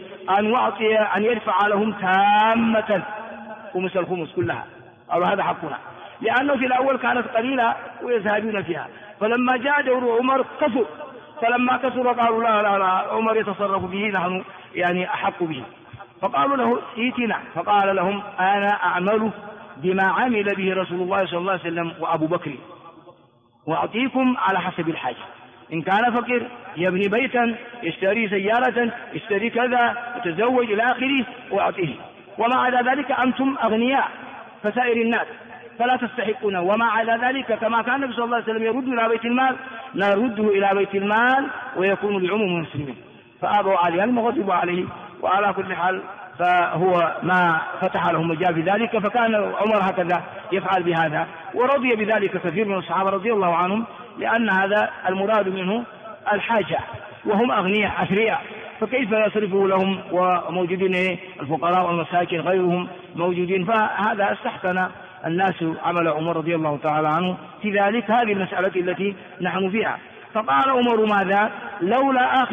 أن يرفع لهم تامة الخمس كلها، أو هذا حقنا، لأنه في الأول كانت قليلة ويذهبون فيها، فلما جاء دور عمر كثر، فلما كثر قالوا لا عمر يتصرف به، نحن يعني أحق به. فقالوا له ائتنا، فقال لهم أنا أعمل بما عمل به رسول الله صلى الله عليه وسلم وأبو بكر، وأعطيكم على حسب الحاجة. إن كان فقير يبني بيتا، يشتري سيارة، يشتري كذا، يتزوج إلى آخره، وأعطيه. وما عدا ذلك أنتم أغنياء فسائر الناس فلا تستحقون. وما عدا ذلك كما كان النبي صلى الله عليه وسلم يرد إلى بيت المال نرده إلى بيت المال ويكون لعموم المسلمين. فأبوا عليه المغضب عليه. وعلى كل حال فهو ما فتح لهم مجال بذلك، فكان عمر هكذا يفعل بهذا، ورضي بذلك كثير من الصحابة رضي الله عنهم، لأن هذا المراد منه الحاجة، وهم أغنياء أثرياء، فكيف يصرفه لهم وموجودين الفقراء والمساكين غيرهم موجودين؟ فهذا استحسن الناس عمل عمر رضي الله تعالى عنه في ذلك. هذه المسألة التي نحن فيها. فقال عمر ماذا؟ لولا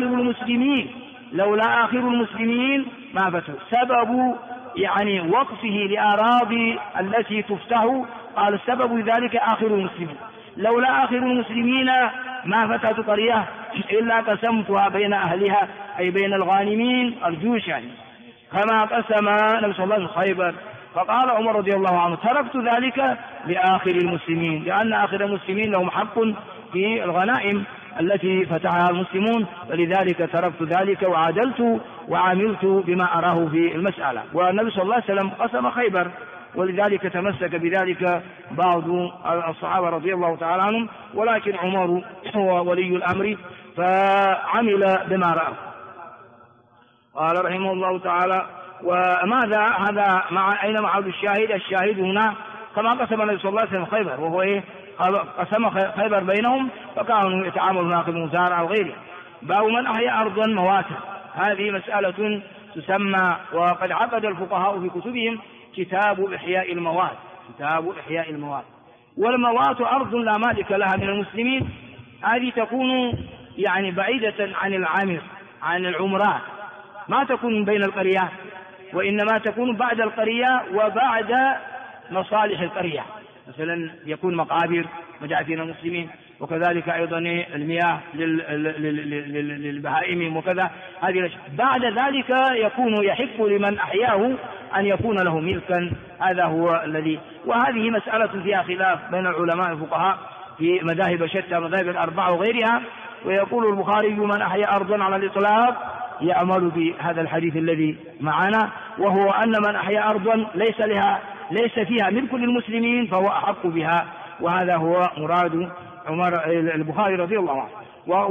آخر المسلمين ما فتوا. سبب يعني وقفه لأراضي التي تفتح، قال السبب ذلك آخر المسلمين. لولا آخر المسلمين ما فتحت قرية إلا قسمتها بين أهلها، أي بين الغانمين الجيوش، يعني كما قسم النبي صلى الله عليه وسلم خيبر. فقال عمر رضي الله عنه تركت ذلك لآخر المسلمين، لأن آخر المسلمين لهم حق في الغنائم التي فتحها المسلمون، فلذلك تركت ذلك وعدلت وعملت بما أراه في المسألة. والنبي صلى الله عليه وسلم قسم خيبر، ولذلك تمسك بذلك بعض الصحابة رضي الله تعالى عنهم، ولكن عمر هو ولي الأمر فعمل بما رأى. قال رحمه الله تعالى: وماذا هذا أين معاد الشاهد؟ الشاهد هنا كما قسم النبي صلى الله عليه وسلم خيبر، وهو قسم خيبر بينهم، فكانوا يتعاملون ناقل مزارع وغيره. باب من أحيا أرضا مواتا. هذه مسألة تسمى، وقد عقد الفقهاء في كتبهم كتاب إحياء الموات. والموات أرض لا مالك لها من المسلمين، هذه تكون يعني بعيدة عن العمران، ما تكون بين القرية، وإنما تكون بعد القرية وبعد مصالح القرية. مثلا يكون مقابر مجاعتين المسلمين، وكذلك أيضا المياه للبهائم وكذا. هذه بعد ذلك يكون يحق لمن أحياه أن يكون له ملكا. هذا هو الذي، وهذه مسألة فيها خلاف بين العلماء الفقهاء في مذاهب شتى، مذاهب الأربعة وغيرها. ويقول البخاري: من أحيا أرضا على الإطلاق يعمل بهذا الحديث الذي معنا، وهو أن من أحيا أرضا ليس فيها ملك للمسلمين فهو أحق بها. وهذا هو مراد عمر البخاري رضي الله عنه.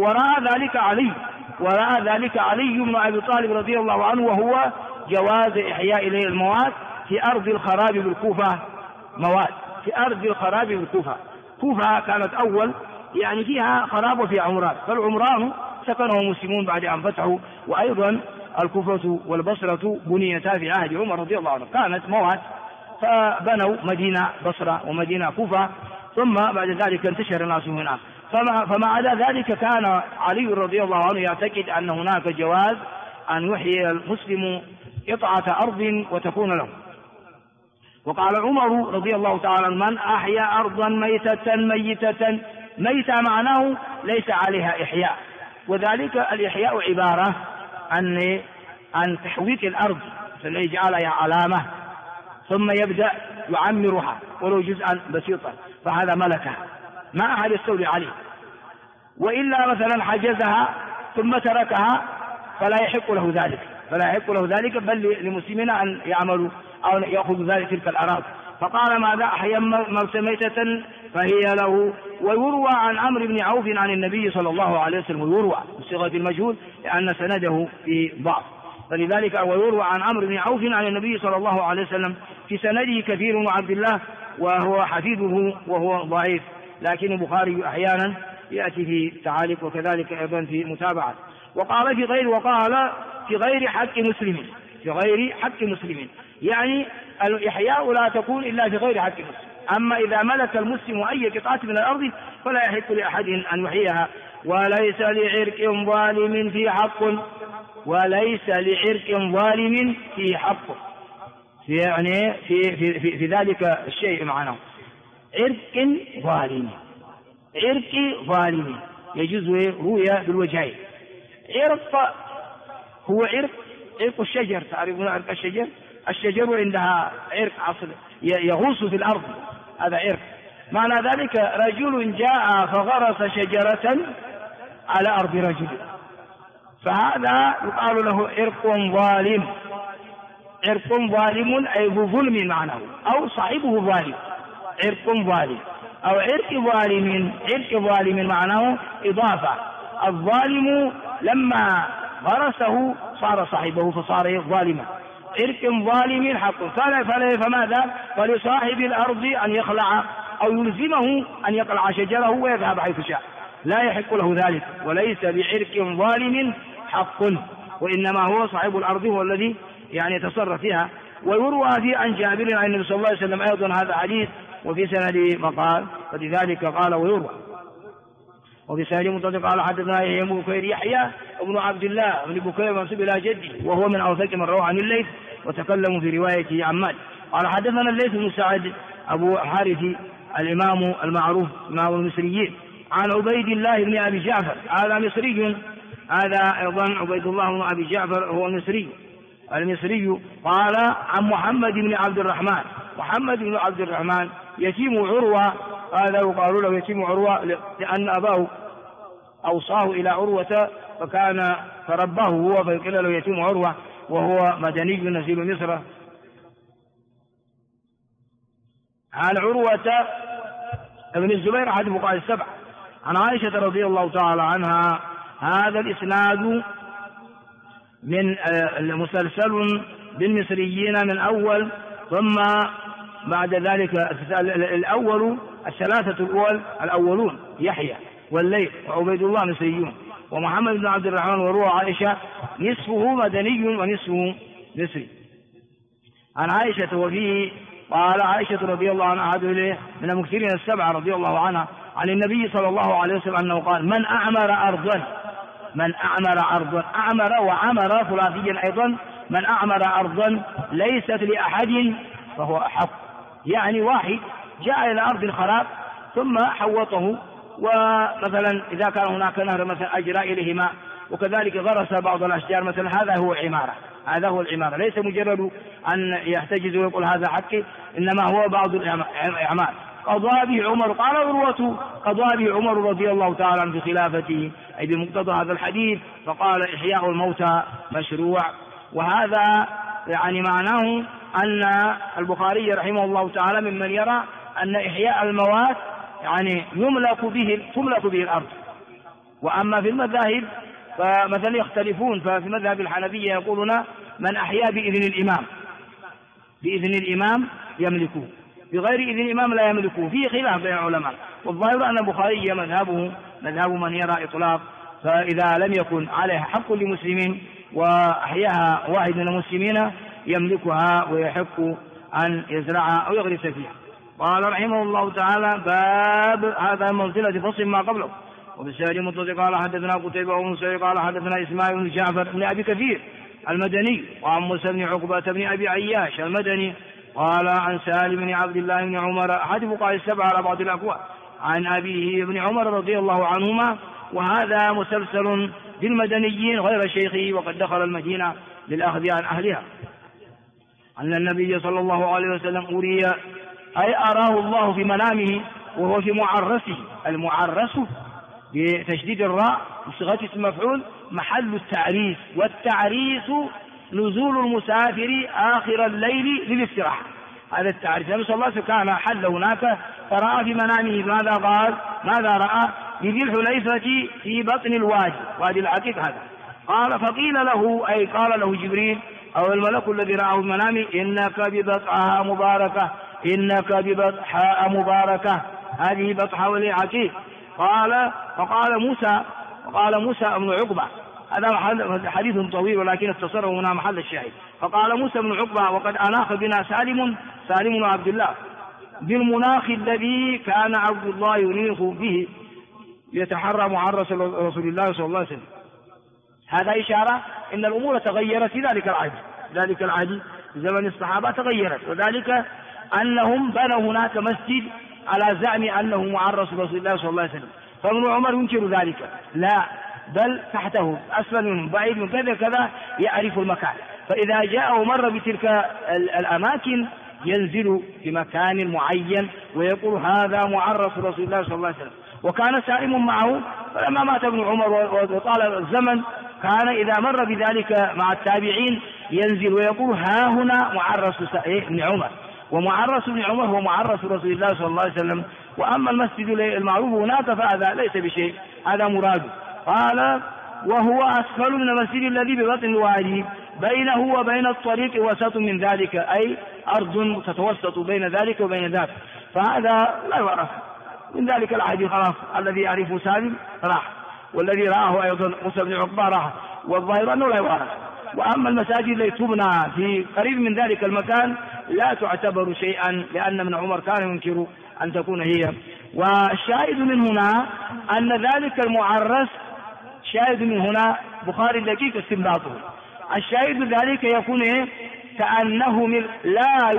ورأى ذلك علي بن أبي طالب رضي الله عنه، وهو جواز إحياء الموات في أرض الخراب بالكوفة. في أرض الخراب بالكوفة. كوفة كانت أول يعني فيها خراب وفيها عمران، فالعمران سكنه المسلمون بعد أن فتحوا. وأيضا الكوفة والبصرة بنيتا في عهد عمر رضي الله عنه، كانت موات، فبنوا مدينة بصرة ومدينة كوفة، ثم بعد ذلك انتشر الناس هناك. فما عدا ذلك كان علي رضي الله عنه يعتقد أن هناك جواز أن يحيي المسلم قطعة أرض وتكون له. وقال عمر رضي الله تعالى: من أحيا أرضا ميتة معناه ليس عليها إحياء. وذلك الإحياء عبارة عن تحويك الأرض فليجعلها علامة ثم يبدأ يعمرها ولو جزءا بسيطا، فهذا ملكة ما أحد يستولي عليه. وإلا مثلا حجزها ثم تركها فلا يحق له ذلك، بل للمسلمين أن يعملوا أو يأخذوا ذلك تلك الأراضي. فقال ماذا أحيا ميتة فهي له. ويروى عن عمرو بن عوف عن النبي صلى الله عليه وسلم، ويروى بصيغة المجهول لأن سنده في ضعف، فلذلك ويروى عن عمرو بن عوف عن النبي صلى الله عليه وسلم في سنده كثير بن عبد الله وهو حفيده وهو ضعيف، لكن البخاري أحيانا يأتي في تعاليق وكذلك أيضا في متابعة. وقال في غير حق مسلم، يعني الإحياء لا تكون إلا في غير حق مسلم. أما إذا ملك المسلم أي قطعة من الأرض فلا يحق لأحد أن يحييها. وليس لعرق ظالم في حق يعني في ذلك الشيء معناه عرق ظالم يجوز رؤيا بالوجهين. عرق هو عرق الشجر، تعرفون عرق الشجر عندها عرق عصر يغوص في الأرض، هذا عرق. معنى ذلك رجل جاء فغرس شجرة على أرض رجل، فهذا يقال له عرق ظالم أي ذو ظلم معناه، أو صاحبه ظالم، عرق ظالم أو عرق ظالم معناه إضافة. الظالم لما غرسه صار صاحبه فصار ظالما. عرق ظالم حق فماذا؟ فلصاحب الأرض أن يخلع أو يلزمه أن يقلع شجره ويذهب حيث شاء، لا يحق له ذلك. وليس بعرق ظالم حق، وإنما هو صاحب الأرض هو الذي يعني يتصرف فيها. ويروى في عن جابر عن النبي صلى الله عليه وسلم أيضا هذا حديث وفي سنده مقال، فلذلك قال ويروى. وفي سنده متصل قال حدثنا يحيى ابن عبد الله بن بكير منسوب إلى جده وهو من أوثق من روى عن الليث وتكلموا في روايته عن مالك. قال حدثنا الليث بن سعد أبو حارث الإمام المعروف إمام المصريين عن عبيد الله بن أبي جعفر، هذا مصري، هذا أيضا عبيد الله بن أبي جعفر هو المصري. قال عن محمد بن عبد الرحمن يتيم عروة، هذا يقال له يتيم عروة لأن أباه أوصاه إلى عروة فكان فرباه هو، فقيل له يتيم عروة، وهو مدني نزيل مصر. عن عروة ابن الزبير أحد فقهاء السبع عن عائشة رضي الله تعالى عنها. هذا الإسناد من مسلسل بالمصريين من أول، ثم بعد ذلك الأول الثلاثة الأولون يحيى والليث وعبيد الله مصريون، ومحمد بن عبد الرحمن وروى عائشة نصفه مدني ونصفه مصري. عن عائشة وفيه قال عائشة رضي الله عنها أحد إليه من المكثرين السبعة رضي الله عنها عن النبي صلى الله عليه وسلم أنه قال من أعمر أرضا أعمر وعمر ثلاثيا أيضا، من أعمر أرضا ليست لأحد فهو أحق، يعني واحد جاء إلى أرض الخراب ثم حوطه، ومثلا إذا كان هناك نهر مثلا أجرى إليه ماء وكذلك غرس بعض الأشجار مثلا، هذا هو العمارة، ليس مجرد أن يحتجز ويقول هذا حقي، إنما هو بعض الأعمال. قضى به عمر، قال عروة قضى به عمر رضي الله تعالى عنه في خلافته، أي بمقتضى هذا الحديث، فقال إحياء الموتى مشروع. وهذا يعني معناه أن البخاري رحمه الله تعالى ممن يرى أن إحياء الموات يعني تملك به الأرض. وأما في المذاهب فمثلا يختلفون، ففي مذهب الحنفية يقولون من أحيا بإذن الإمام يملكه، بغير إذن الإمام لا يملكه، فيه خلاف بين العلماء. والظاهر أن البخاري مذهب من يرى إطلاق، فإذا لم يكن عليها حق لمسلمين وأحياها واحد من المسلمين يملكها ويحق أن يزرعها أو يغرس فيها. قال رحمه الله تعالى باب هذا منزلة فصل ما قبله. وبالسائل متصل قال حدثنا قتيبة ومن سعيد قال حدثنا إسماعيل بن جعفر بن أبي كثير المدني، وعن موسى بن عقبة بن أبي عياش المدني، قال عن سالم بن عبد الله بن عمر أحد فقهاء السبعة على بعض الأقوال، عن أبيه ابن عمر رضي الله عنهما. وهذا مسلسل بالمدنيين غير شيخه وقد دخل المدينة للأخذ عن أهلها. أن النبي صلى الله عليه وسلم أري أي أراه الله في منامه وهو في معرسه. المعرس بتشديد الراء بصيغة اسم مفعول محل التعريس، والتعريس نزول المسافر آخر الليل للاستراحة. هذا التعريس. النبي صلى الله عليه وسلم كان حل هناك فرأى في منامه ماذا قال؟ ماذا رأى؟ بذي الحليفة في بطن الوادي، وادي العقيق هذا. قال فقيل له أي قال له جبريل أو الملك الذي رآه في منامه إنك ببطحها مباركة، إنك ببطحاء مباركة، هذه بطحة والعقيق. فقال موسى بن عقبة، هذا حديث طويل ولكن اختصره هنا محل الشاهد. فقال موسى بن عقبة وقد أناخ بنا سالم بن عبد الله بالمناخ الذي كان عبد الله ينيخ به يتحرى معرس رسول الله صلى الله عليه وسلم. هذا إشارة إن الأمور تغيرت في ذلك العهد زمن الصحابة تغيرت، وذلك أنهم بنوا هناك مسجد على زعم أنه معرس رسول الله صلى الله عليه وسلم. فابن عمر ينكر ذلك، لا بل تحته أسفل منه بعيد من كذا كذا يعرف المكان، فإذا جاء مر بتلك الأماكن ينزل في مكان معين ويقول هذا معرس رسول الله صلى الله عليه وسلم. وكان سالم معه، فلما مات ابن عمر وطال الزمن كان إذا مر بذلك مع التابعين ينزل ويقول ها هنا معرس ابن عمر، ومعرس ابن عمر هو معرس رسول الله صلى الله عليه وسلم. وأما المسجد المعروف هناك فهذا ليس بشيء، هذا مراد. قال وهو أسفل من المسجد الذي ببطن الوادي بينه وبين الطريق وسط من ذلك، أي أرض تتوسط بين ذلك وبين ذاك، فهذا لا يعرف من ذلك العهد. خلاص الذي يعرفه سالم راح، والذي رآه أيضا موسى بن عقبة راح، والظاهر أنه لا يعرف. وأما المساجد التي تبنى في قريب من ذلك المكان لا تعتبر شيئا، لأن ابن عمر كان ينكر أن تكون هي. والشاهد من هنا أن ذلك المعرس، شاهد من هنا بخاري الدقيق استنباطه، الشاهد ذلك يكون كأنه لا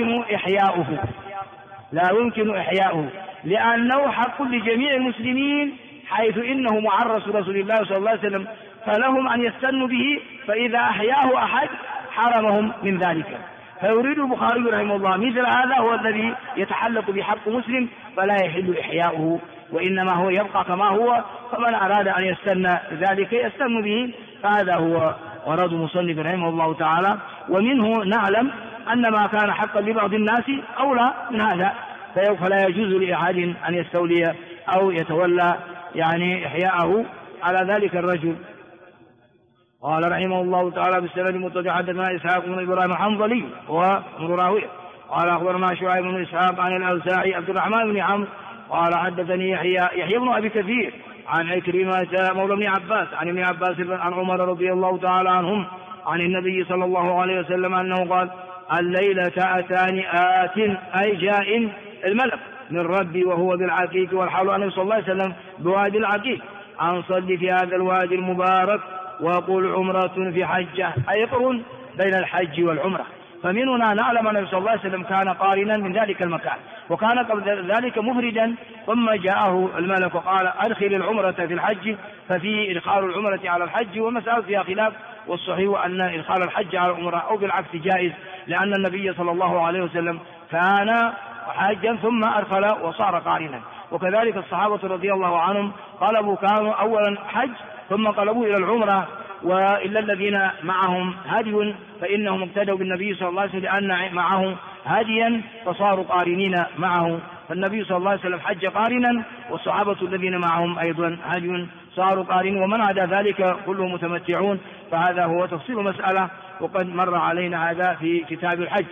يمكن إحياؤه لأنه حق لجميع المسلمين، حيث إنه معرس رسول الله صلى الله عليه وسلم، فلهم أن يستنوا به، فإذا أحياه أحد حرمهم من ذلك. فيريد البخاري رحمه الله مثل هذا هو الذي يتحلق بحق مسلم فلا يحل إحياؤه، وإنما هو يبقى كما هو، فمن أراد أن يستنى ذلك يستن به، فهذا هو ورد مصنف رحمه الله تعالى. ومنه نعلم أن ما كان حقا لبعض الناس أولى من هذا، فلا يجوز لأحد أن يستولي أو يتولى إحياءه على ذلك الرجل. قال رحمه الله تعالى بالسند المتصل حدثنا إسحاق بن إبراهيم الحنظلي وابن راهويه قال أخبرنا شعيب بن إسحاق عن الأوزاعي عبد الرحمن بن عمرو قال حدثني يحيى بن أبي كثير عن عكرمة مولى ابن عباس عن ابن عباس عن عمر رضي الله تعالى عنهم عن النبي صلى الله عليه وسلم أنه قال الليلة أتاني أي جاء الملك من ربي وهو بالعقيق، والحال أنه صلى الله عليه وسلم بوادي العقيق، أن صلي في هذا الوادي المبارك وقل عمرة في حجة، أي قرن بين الحج والعمرة. فمن هنا نعلم أن صلى الله عليه وسلم كان قارنا من ذلك المكان، وكان قبل ذلك مفردا، ثم جاءه الملك وقال أدخل العمرة في الحج، ففي إدخال العمرة على الحج، والمسألة فيها خلاف، والصحيح أن إدخال الحج على العمرة أو بالعكس جائز، لأن النبي صلى الله عليه وسلم كان حاجا ثم أدخل وصار قارنا. وكذلك الصحابة رضي الله عنهم كانوا أولا حج ثم قلبوا إلى العمرة، وإلا الذين معهم هدي فإنهم اقتدوا بالنبي صلى الله عليه وسلم لأن معه هديا فصاروا قارنين معه، فالنبي صلى الله عليه وسلم حج قارنا، والصحابة الذين معهم أيضا هدي صاروا قارنين، ومن عدا ذلك كلهم متمتعون. فهذا هو تفصيل مسألة، وقد مر علينا هذا في كتاب الحج.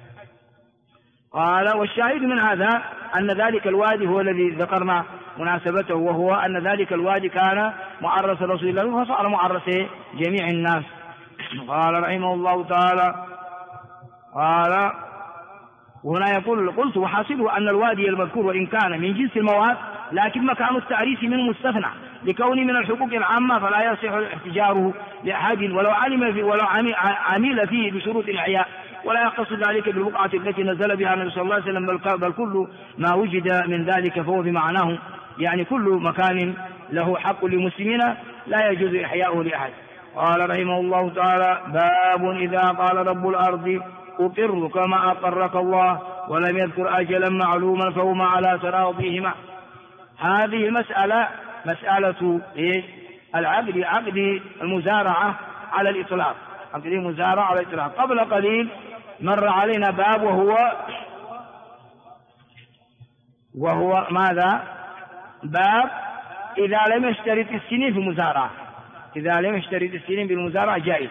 قال والشاهد من هذا أن ذلك الوادي هو الذي ذكرنا مناسبته، وهو أن ذلك الوادي كان معرس رسول الله فصار معرس جميع الناس. قال رحمه الله تعالى قال وهنا يقول قلت وحاصله أن الوادي المذكور وإن كان من جنس المواد لكن مكان التعريس منه مستثنى لكون من الحقوق العامة، فلا يصح احتجاره لأحد ولو عمل فيه بشروط الإحياء، ولا يختص ذلك بالبقعة التي نزل بها النبي صلى الله عليه وسلم، بل كل ما وجد من ذلك فهو بمعناه، يعني كل مكان له حق للمسلمين لا يجوز إحياؤه لأحد. قال رحمه الله تعالى: باب إذا قال رب الأرض أقر كما أقرك الله ولم يذكر أجلا معلوما فهما على تراضيهما. هذه المسألة مسألة عقد المزارعة على الإطلاق، عقد المزارعة على الإطلاق. قبل قليل مر علينا باب وهو ماذا؟ باب إذا لم يشترط السنين في المزارعة، إذا لم يشترط السنين بالمزارعة جائز.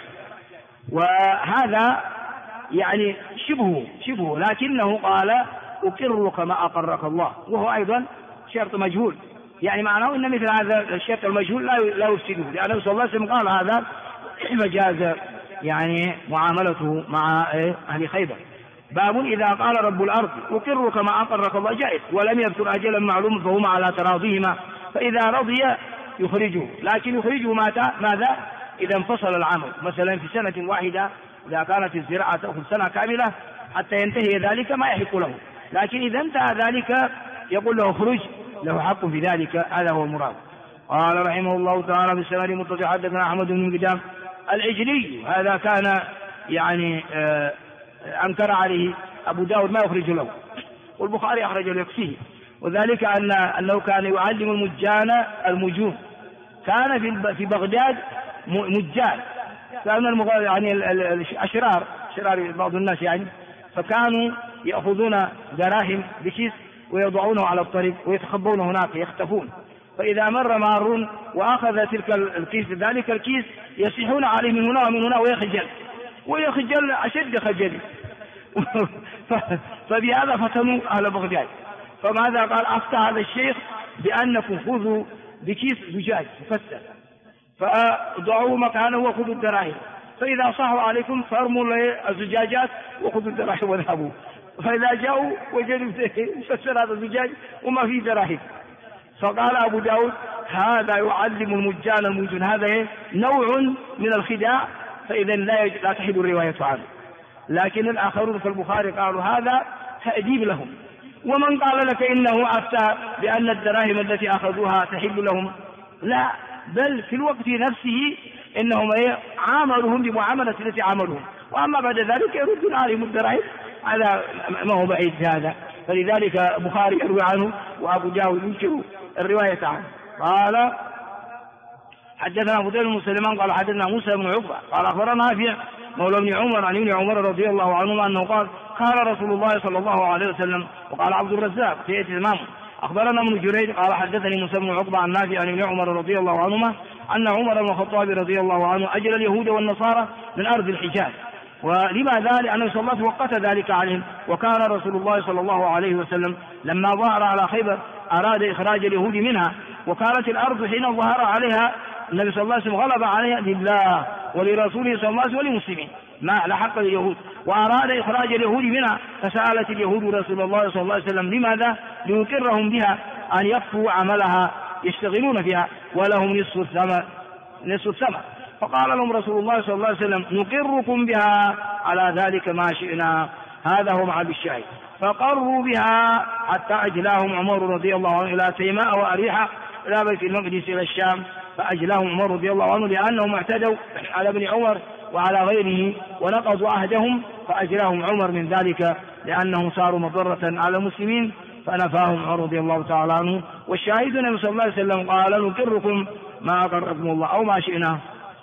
وهذا يعني شبهه لكنه قال أقر كما أقرك الله، وهو أيضا شرط مجهول، يعني معناه أن مثل هذا الشرط المجهول لا يفسده، لأنه صلى الله عليه وسلم قال هذا فجاز يعني معاملته مع أهل خيبر. باب إذا قال رب الأرض أقر كما أقرك الله جائز ولم يذكر أجلا معلوم فهما على تراضيهما، فإذا رضي يخرجه، لكن يخرجه ماذا؟ إذا انفصل العمل، مثلا في سنة واحدة إذا كانت الزراعة تأخذ سنة كاملة حتى ينتهي ذلك ما يحق له، لكن إذا انتهى ذلك يقول له اخرج، له حق في ذلك. هذا هو المراد. قال رحمه الله تعالى: في السنة المتصل حدثنا أحمد بن قدام العجلي، هذا كان يعني أنكر عليه أبو داود ما يخرج له، والبخاري أخرج له يكفيه، وذلك أنه كان يعلم المجان المجون. كان في بغداد مجان، كان يعني الأشرار بعض الناس يعني، فكانوا يأخذون دراهم بكيس ويضعونه على الطريق ويتخبون هناك يختفون، فإذا مر مارون وأخذ تلك الكيس ذلك الكيس يصيحون عليه من هنا ومن هنا ويخجل أشد خجل. فبهذا فتنوا أهل بغداد. فماذا قال؟ أفتى هذا الشيخ بأنكم خذوا بكيس زجاج مفسر فضعوه مكانه وخذوا الدراهم، فإذا صحوا عليكم فارموا الزجاجات وخذوا الدراهم وذهبوا، فإذا جاءوا وجدوا مفسر هذا الزجاج وما فيه دراهم. فقال أبو داود: هذا يعلم المجان المجون، هذا نوع من الخداع، فإذا لا تحل الرواية عنه. لكن الآخرون في البخاري قالوا هذا تأديب لهم. ومن قال لك إنه أفتى بأن الدراهم التي أخذوها تحل لهم؟ لا، بل في الوقت نفسه إنهم عاملهم بمعاملة التي عاملهم، وأما بعد ذلك يردون عليهم الدراهم، هذا ما هو بعيد في هذا. فلذلك البخاري يروي عنه وأبو داود ينكر الرواية عنه. قال: حدثنا فضيل بن سليمان قال حدثنا موسى بن عقبة قال أخبرنا نافع مولى ابن عمر عن ابن عمر رضي الله عنهما أنه قال رسول الله صلى الله عليه وسلم. وقال عبد الرزاق في تمامه أخبرنا ابن جريج قال حدثني موسى بن عقبة عن نافع عن ابن عمر رضي الله عنهما أن عمر بن الخطاب رضي الله عنه أجل اليهود والنصارى من أرض الحجاز. ولماذا؟ لأنه صلى الله عليه وسلم وقت ذلك عليهم، وكان رسول الله صلى الله عليه وسلم لما ظهر على خيبر أراد إخراج اليهود منها، وكانت الأرض حين ظهر عليها النبي صلى الله عليه وسلم غلب عليها لله ولرسوله صلى الله عليه وسلم وللمسلمين، ما لحق اليهود، وأراد إخراج اليهود منها، فسألت اليهود رسول الله صلى الله عليه وسلم لماذا؟ ليقرهم بها أن يكفوا عملها يشتغلون فيها ولهم نصف الثمن. فقال لهم رسول الله صلى الله عليه وسلم: نقركم بها على ذلك ما شئنا. هذا هو محل الشاهد. فقروا بها حتى أجلاهم عمر رضي الله عنه إلى تيماء وأريحة إلى بيت المقدس إلى الشام، فأجلاهم عمر رضي الله عنه لأنهم اعتدوا على ابن عمر وعلى غيره ونقضوا عهدهم، فأجلاهم عمر من ذلك لأنهم صاروا مضرة على المسلمين، فنفاهم عمر رضي الله تعالى عنه. والشاهد النبي صلى الله عليه وسلم قال: نقركم ما أقركم الله أو ما شئنا.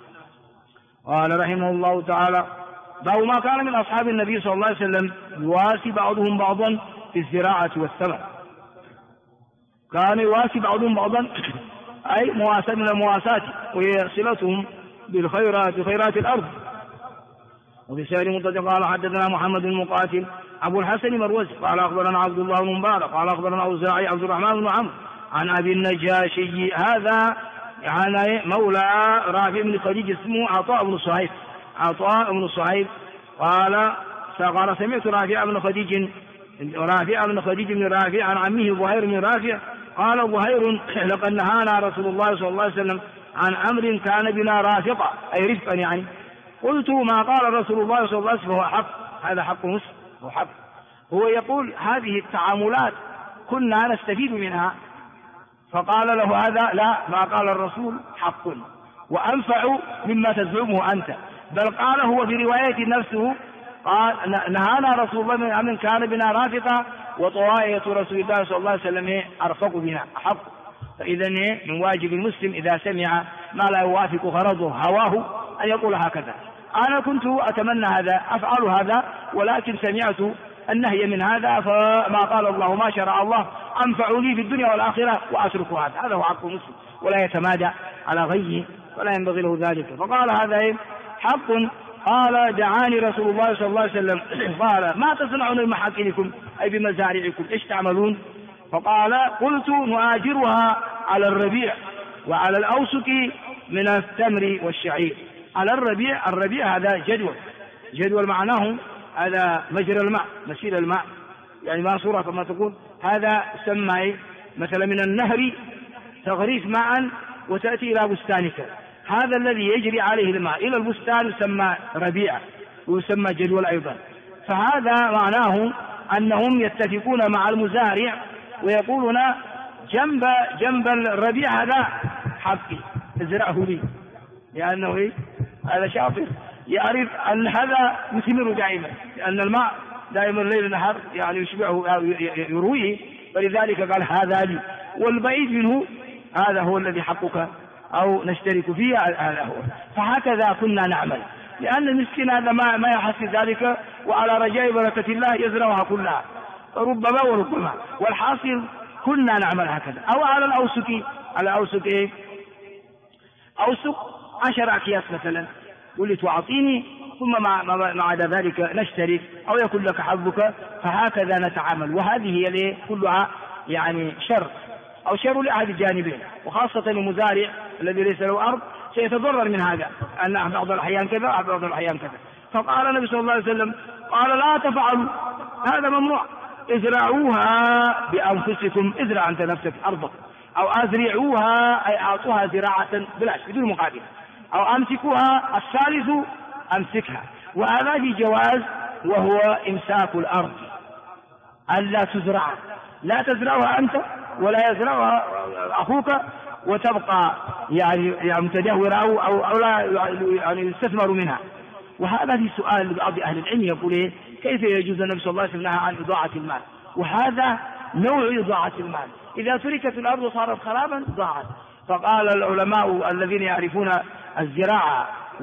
قال رحمه الله تعالى: باب ما كان من أصحاب النبي صلى الله عليه وسلم يواسي بعضهم بعضا في الزراعة والثمر. كان يواسي بعضهم بعضا أي مواساة من المواساة، وهي صلتهم بخيرات الأرض. وفي سائر منتجم قال حدثنا محمد بن مقاتل أبو الحسن مروزي قال أخبرنا عبد الله بن مبارك قال أخبرنا أوزاعي عبد الرحمن بن عمرو عن أبي النجاشي، هذا يعني مولى رافع بن خديج اسمه عطاء بن صهيب قال سمعت رافع بن خديج بن رافع عن عمه ظهير بن رافع قال ظهير: لقد نهانا رسول الله صلى الله عليه وسلم عن أمر كان بنا رافقا أي رفقا يعني. قلت: ما قال رسول الله صلى الله عليه وسلم؟ هو حق، هذا حق مسلم، هو حق. هو يقول هذه التعاملات كنا نستفيد منها، فقال له هذا: لا، ما قال الرسول حق، وأنفع مما تزعمه أنت. بل قال هو في رواية نفسه قال نهانا رسول الله من كان بنا رافقا وطواعية رسول الله صلى الله عليه وسلم أرفق بنا أحق. فإذا من واجب المسلم إذا سمع ما لا يوافق غرضه هواه أن يقول هكذا. أنا كنت أتمنى هذا أفعل هذا ولكن سمعت النهي من هذا فما قال الله ما شرع الله أنفع لي في الدنيا والآخرة وأترك هذا هو حق المسلم ولا يتمادى على غيه ولا ينبغي له ذلك. فقال هذا حق. قال دعاني رسول الله صلى الله عليه وسلم قال ما تصنعون بمحاكلكم أي بمزارعكم إيش تعملون؟ فقال قلت نؤاجرها على الربيع وعلى الأوسك من التمر والشعير. على الربيع هذا جدول معناه هذا مجرى الماء مسيل الماء يعني ما صورة كما تقول هذا سمى مثلا من النهر تغريف ماء وتأتي إلى بستانك هذا الذي يجري عليه الماء إلى البستان يسمى ربيع ويسمى جدول أيضا. فهذا معناه أنهم يتفقون مع المزارع ويقولون جنب الربيع هذا حقي ازرعه لي لأنه هذا شاطر يعرف أن هذا مثمر دائما لأن الماء دائما الليل نهار يعني يشبعه يرويه فلذلك قال هذا لي والبعيد منه هذا هو الذي حقك أو نشترك فيه هذا هو. فهكذا كنا نعمل لأن المسكين هذا ما يحس ذلك وعلى رجاء بركة الله يزرعها كلها ربما وربما والحاصل كنا نعمل هكذا. أو على الأوسك أوسك 10 أكياس مثلا قل لي تعطيني ثم مع عدا ذلك نشترك أو يكون لك حظك فهكذا نتعامل. وهذه هي كلها يعني شر لأحد الجانبين وخاصة المزارع الذي ليس له أرض سيتضرر من هذا أن بعض الأحيان كذا وبعض الأحيان كذا. فقال النبي صلى الله عليه وسلم قال لا تفعلوا هذا ممنوع ازرعوها بأنفسكم ازرع أنت نفسك أرضك أو أزرعوها أي أعطوها زراعة بلاش بدون مقابل أو أمسكوها الثالث أمسكها. وهذا في جواز وهو إمساك الأرض ألا تزرع لا تزرعها أنت ولا يزرعها أخوك وتبقى يعني متدهورة أو لا يعني يستثمر منها. وهذا في سؤال لبعض أهل العلم يقول كيف يجوز النبي صلى الله عليه وسلم عن إضاعة المال وهذا نوع إضاعة المال إذا تركت الأرض صارت خرابا ضاعت. فقال العلماء الذين يعرفون الزراعة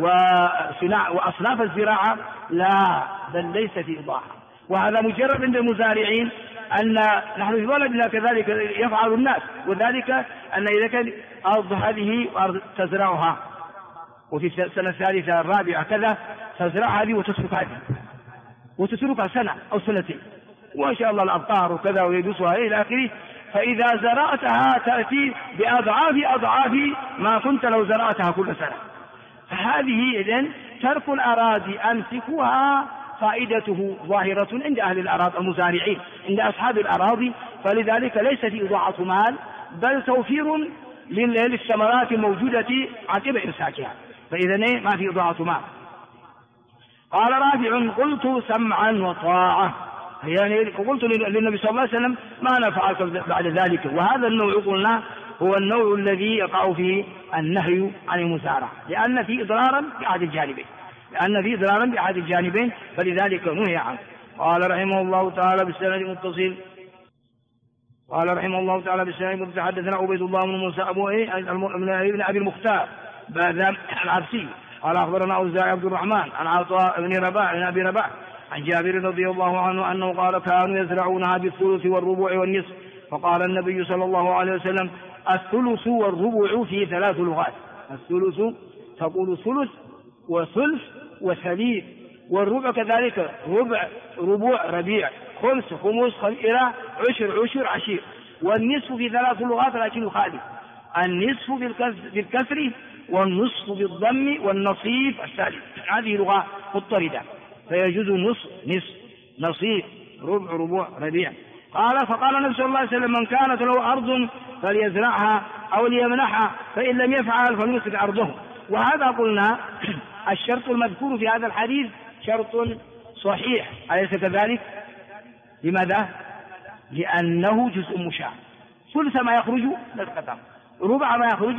وأصناف الزراعة لا بل ليس في إضاعة. وهذا مجرد عند المزارعين أن نحن في بلدنا كذلك يفعل الناس وذلك أن إذا كان أرض هذه أرض تزرعها وفي السنة الثالثة الرابعة كذا تزرع هذه وتتركها سنة أو سنتين وما شاء الله الأمطار وكذا ويدوسها إلى آخره. فإذا زرعتها تأتي بأضعاف ما كنت لو زرعتها كل سنة. فهذه إذن ترك الأراضي أمسكوها فائدته ظاهرة عند أهل الأراضي المزارعين عند أصحاب الأراضي فلذلك ليس في إضاعة مال بل توفير للثمرات الموجودة عقب إمساكها فإذا ما في إضاعة مال. قال رافع قلت سمعا وطاعة يعني قلت للنبي صلى الله عليه وسلم ما نفعلك بعد ذلك. وهذا النوع قلنا هو النوع الذي يقع فيه النهي عن المزارعة لأن فيه إضرارا بأحد الجانبين فلذلك نهي عنه. قال رحمه الله تعالى بالسند المتصل حدثنا عبيد الله بن موسى ابن أبي المختار العبسي قال أخبرنا أوزاعي عبد الرحمن عن عطاء بن أبي رباح عن جابر رضي الله عنه أنه قال كانوا يزرعونها بالثلث والربع والنصف فقال النبي صلى الله عليه وسلم الثلث والربع في 3 لغات. الثلث تقول ثلث وثلث وثليث والربع كذلك ربع ربيع خمس إلى عشر عشير. والنصف في 3 لغات لكنه خالف النصف بالكسر والنصف بالضم والنصيف الثالث هذه لغة مضطردة فيجوز نصف نصيف ربع ربيع. فقال النبي صلى الله عليه وسلم من كانت له أرض فليزرعها أو ليمنحها فإن لم يفعل فليمسك أرضه. وهذا قلنا الشرط المذكور في هذا الحديث شرط صحيح أليس كذلك؟ لماذا؟ لأنه جزء مشاع ثلث ما يخرج للقطع ربع ما يخرج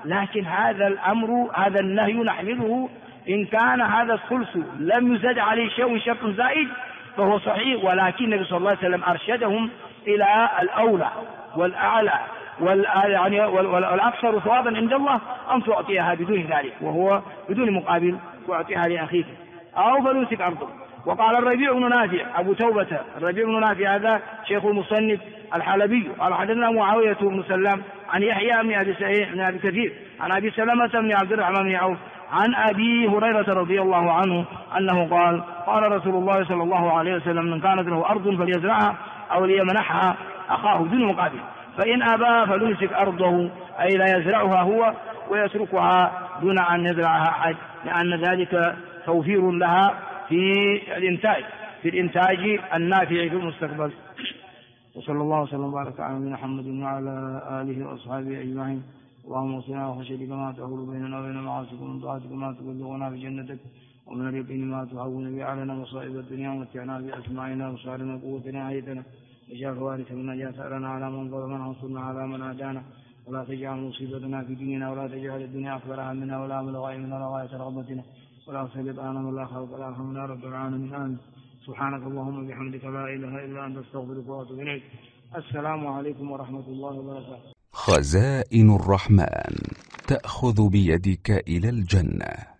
لكن هذا الأمر هذا النهي نحمله إن كان هذا الثلث لم يزد عليه شيء شرط زائد فهو صحيح، ولكن النبي صلى الله عليه وسلم أرشدهم إلى الأولى والأعلى والأكثر ثوابا عند الله أن تعطيها بدون ذلك وهو بدون مقابل تعطيها لأخيك أو فلوسك أرضه. وقال الربيع بن نافع أبو توبة الربيع بن نافع هذا شيخ المصنف الحلبي قال حدثنا معاوية بن سلام عن يحيى بن أبي سعيد بن أبي كثير عن أبي سلمة بن عبد الرحمن بن عوف عن أبي هريرة رضي الله عنه أنه قال قال رسول الله صلى الله عليه وسلم من كانت له أرض فليزرعها أو ليمنحها أخاه دون مقابل فإن أبى فليمسك أرضه أي لا يزرعها هو ويتركها دون أن يزرعها أحد، لأن ذلك توفير لها في الإنتاج النافع في المستقبل. وصلى الله وسلم وبارك على نبينا محمد وعلى آله وأصحابه أجمعين. اللهم اغفرنا وخشيتك ما تحول بيننا وبين معاصيك ومن طاعتك ما تبلغنا في جنتك ومن اليقين ما تهون به علينا مصائب الدنيا ومتعنا بأسماعنا وأبصارنا وقوتنا أحييتنا واجعل الوارث منا اجعل ثأرنا على من ظلمنا وانصرنا على من عادانا ولا تجعل مصيبتنا في ديننا ولا تجعل الدنيا أكبر همنا ولا مبلغ علمنا ولا غاية رغبتنا ولا تسلط علينا من لا خلق ولا يرحمنا رب العالمين آمين. سبحانك اللهم وبحمدك لا إله إلا أنت أستغفرك وأتوب إليك. السلام عليكم ورحمة الله وبركاته. خزائن الرحمن تأخذ بيدك إلى الجنة.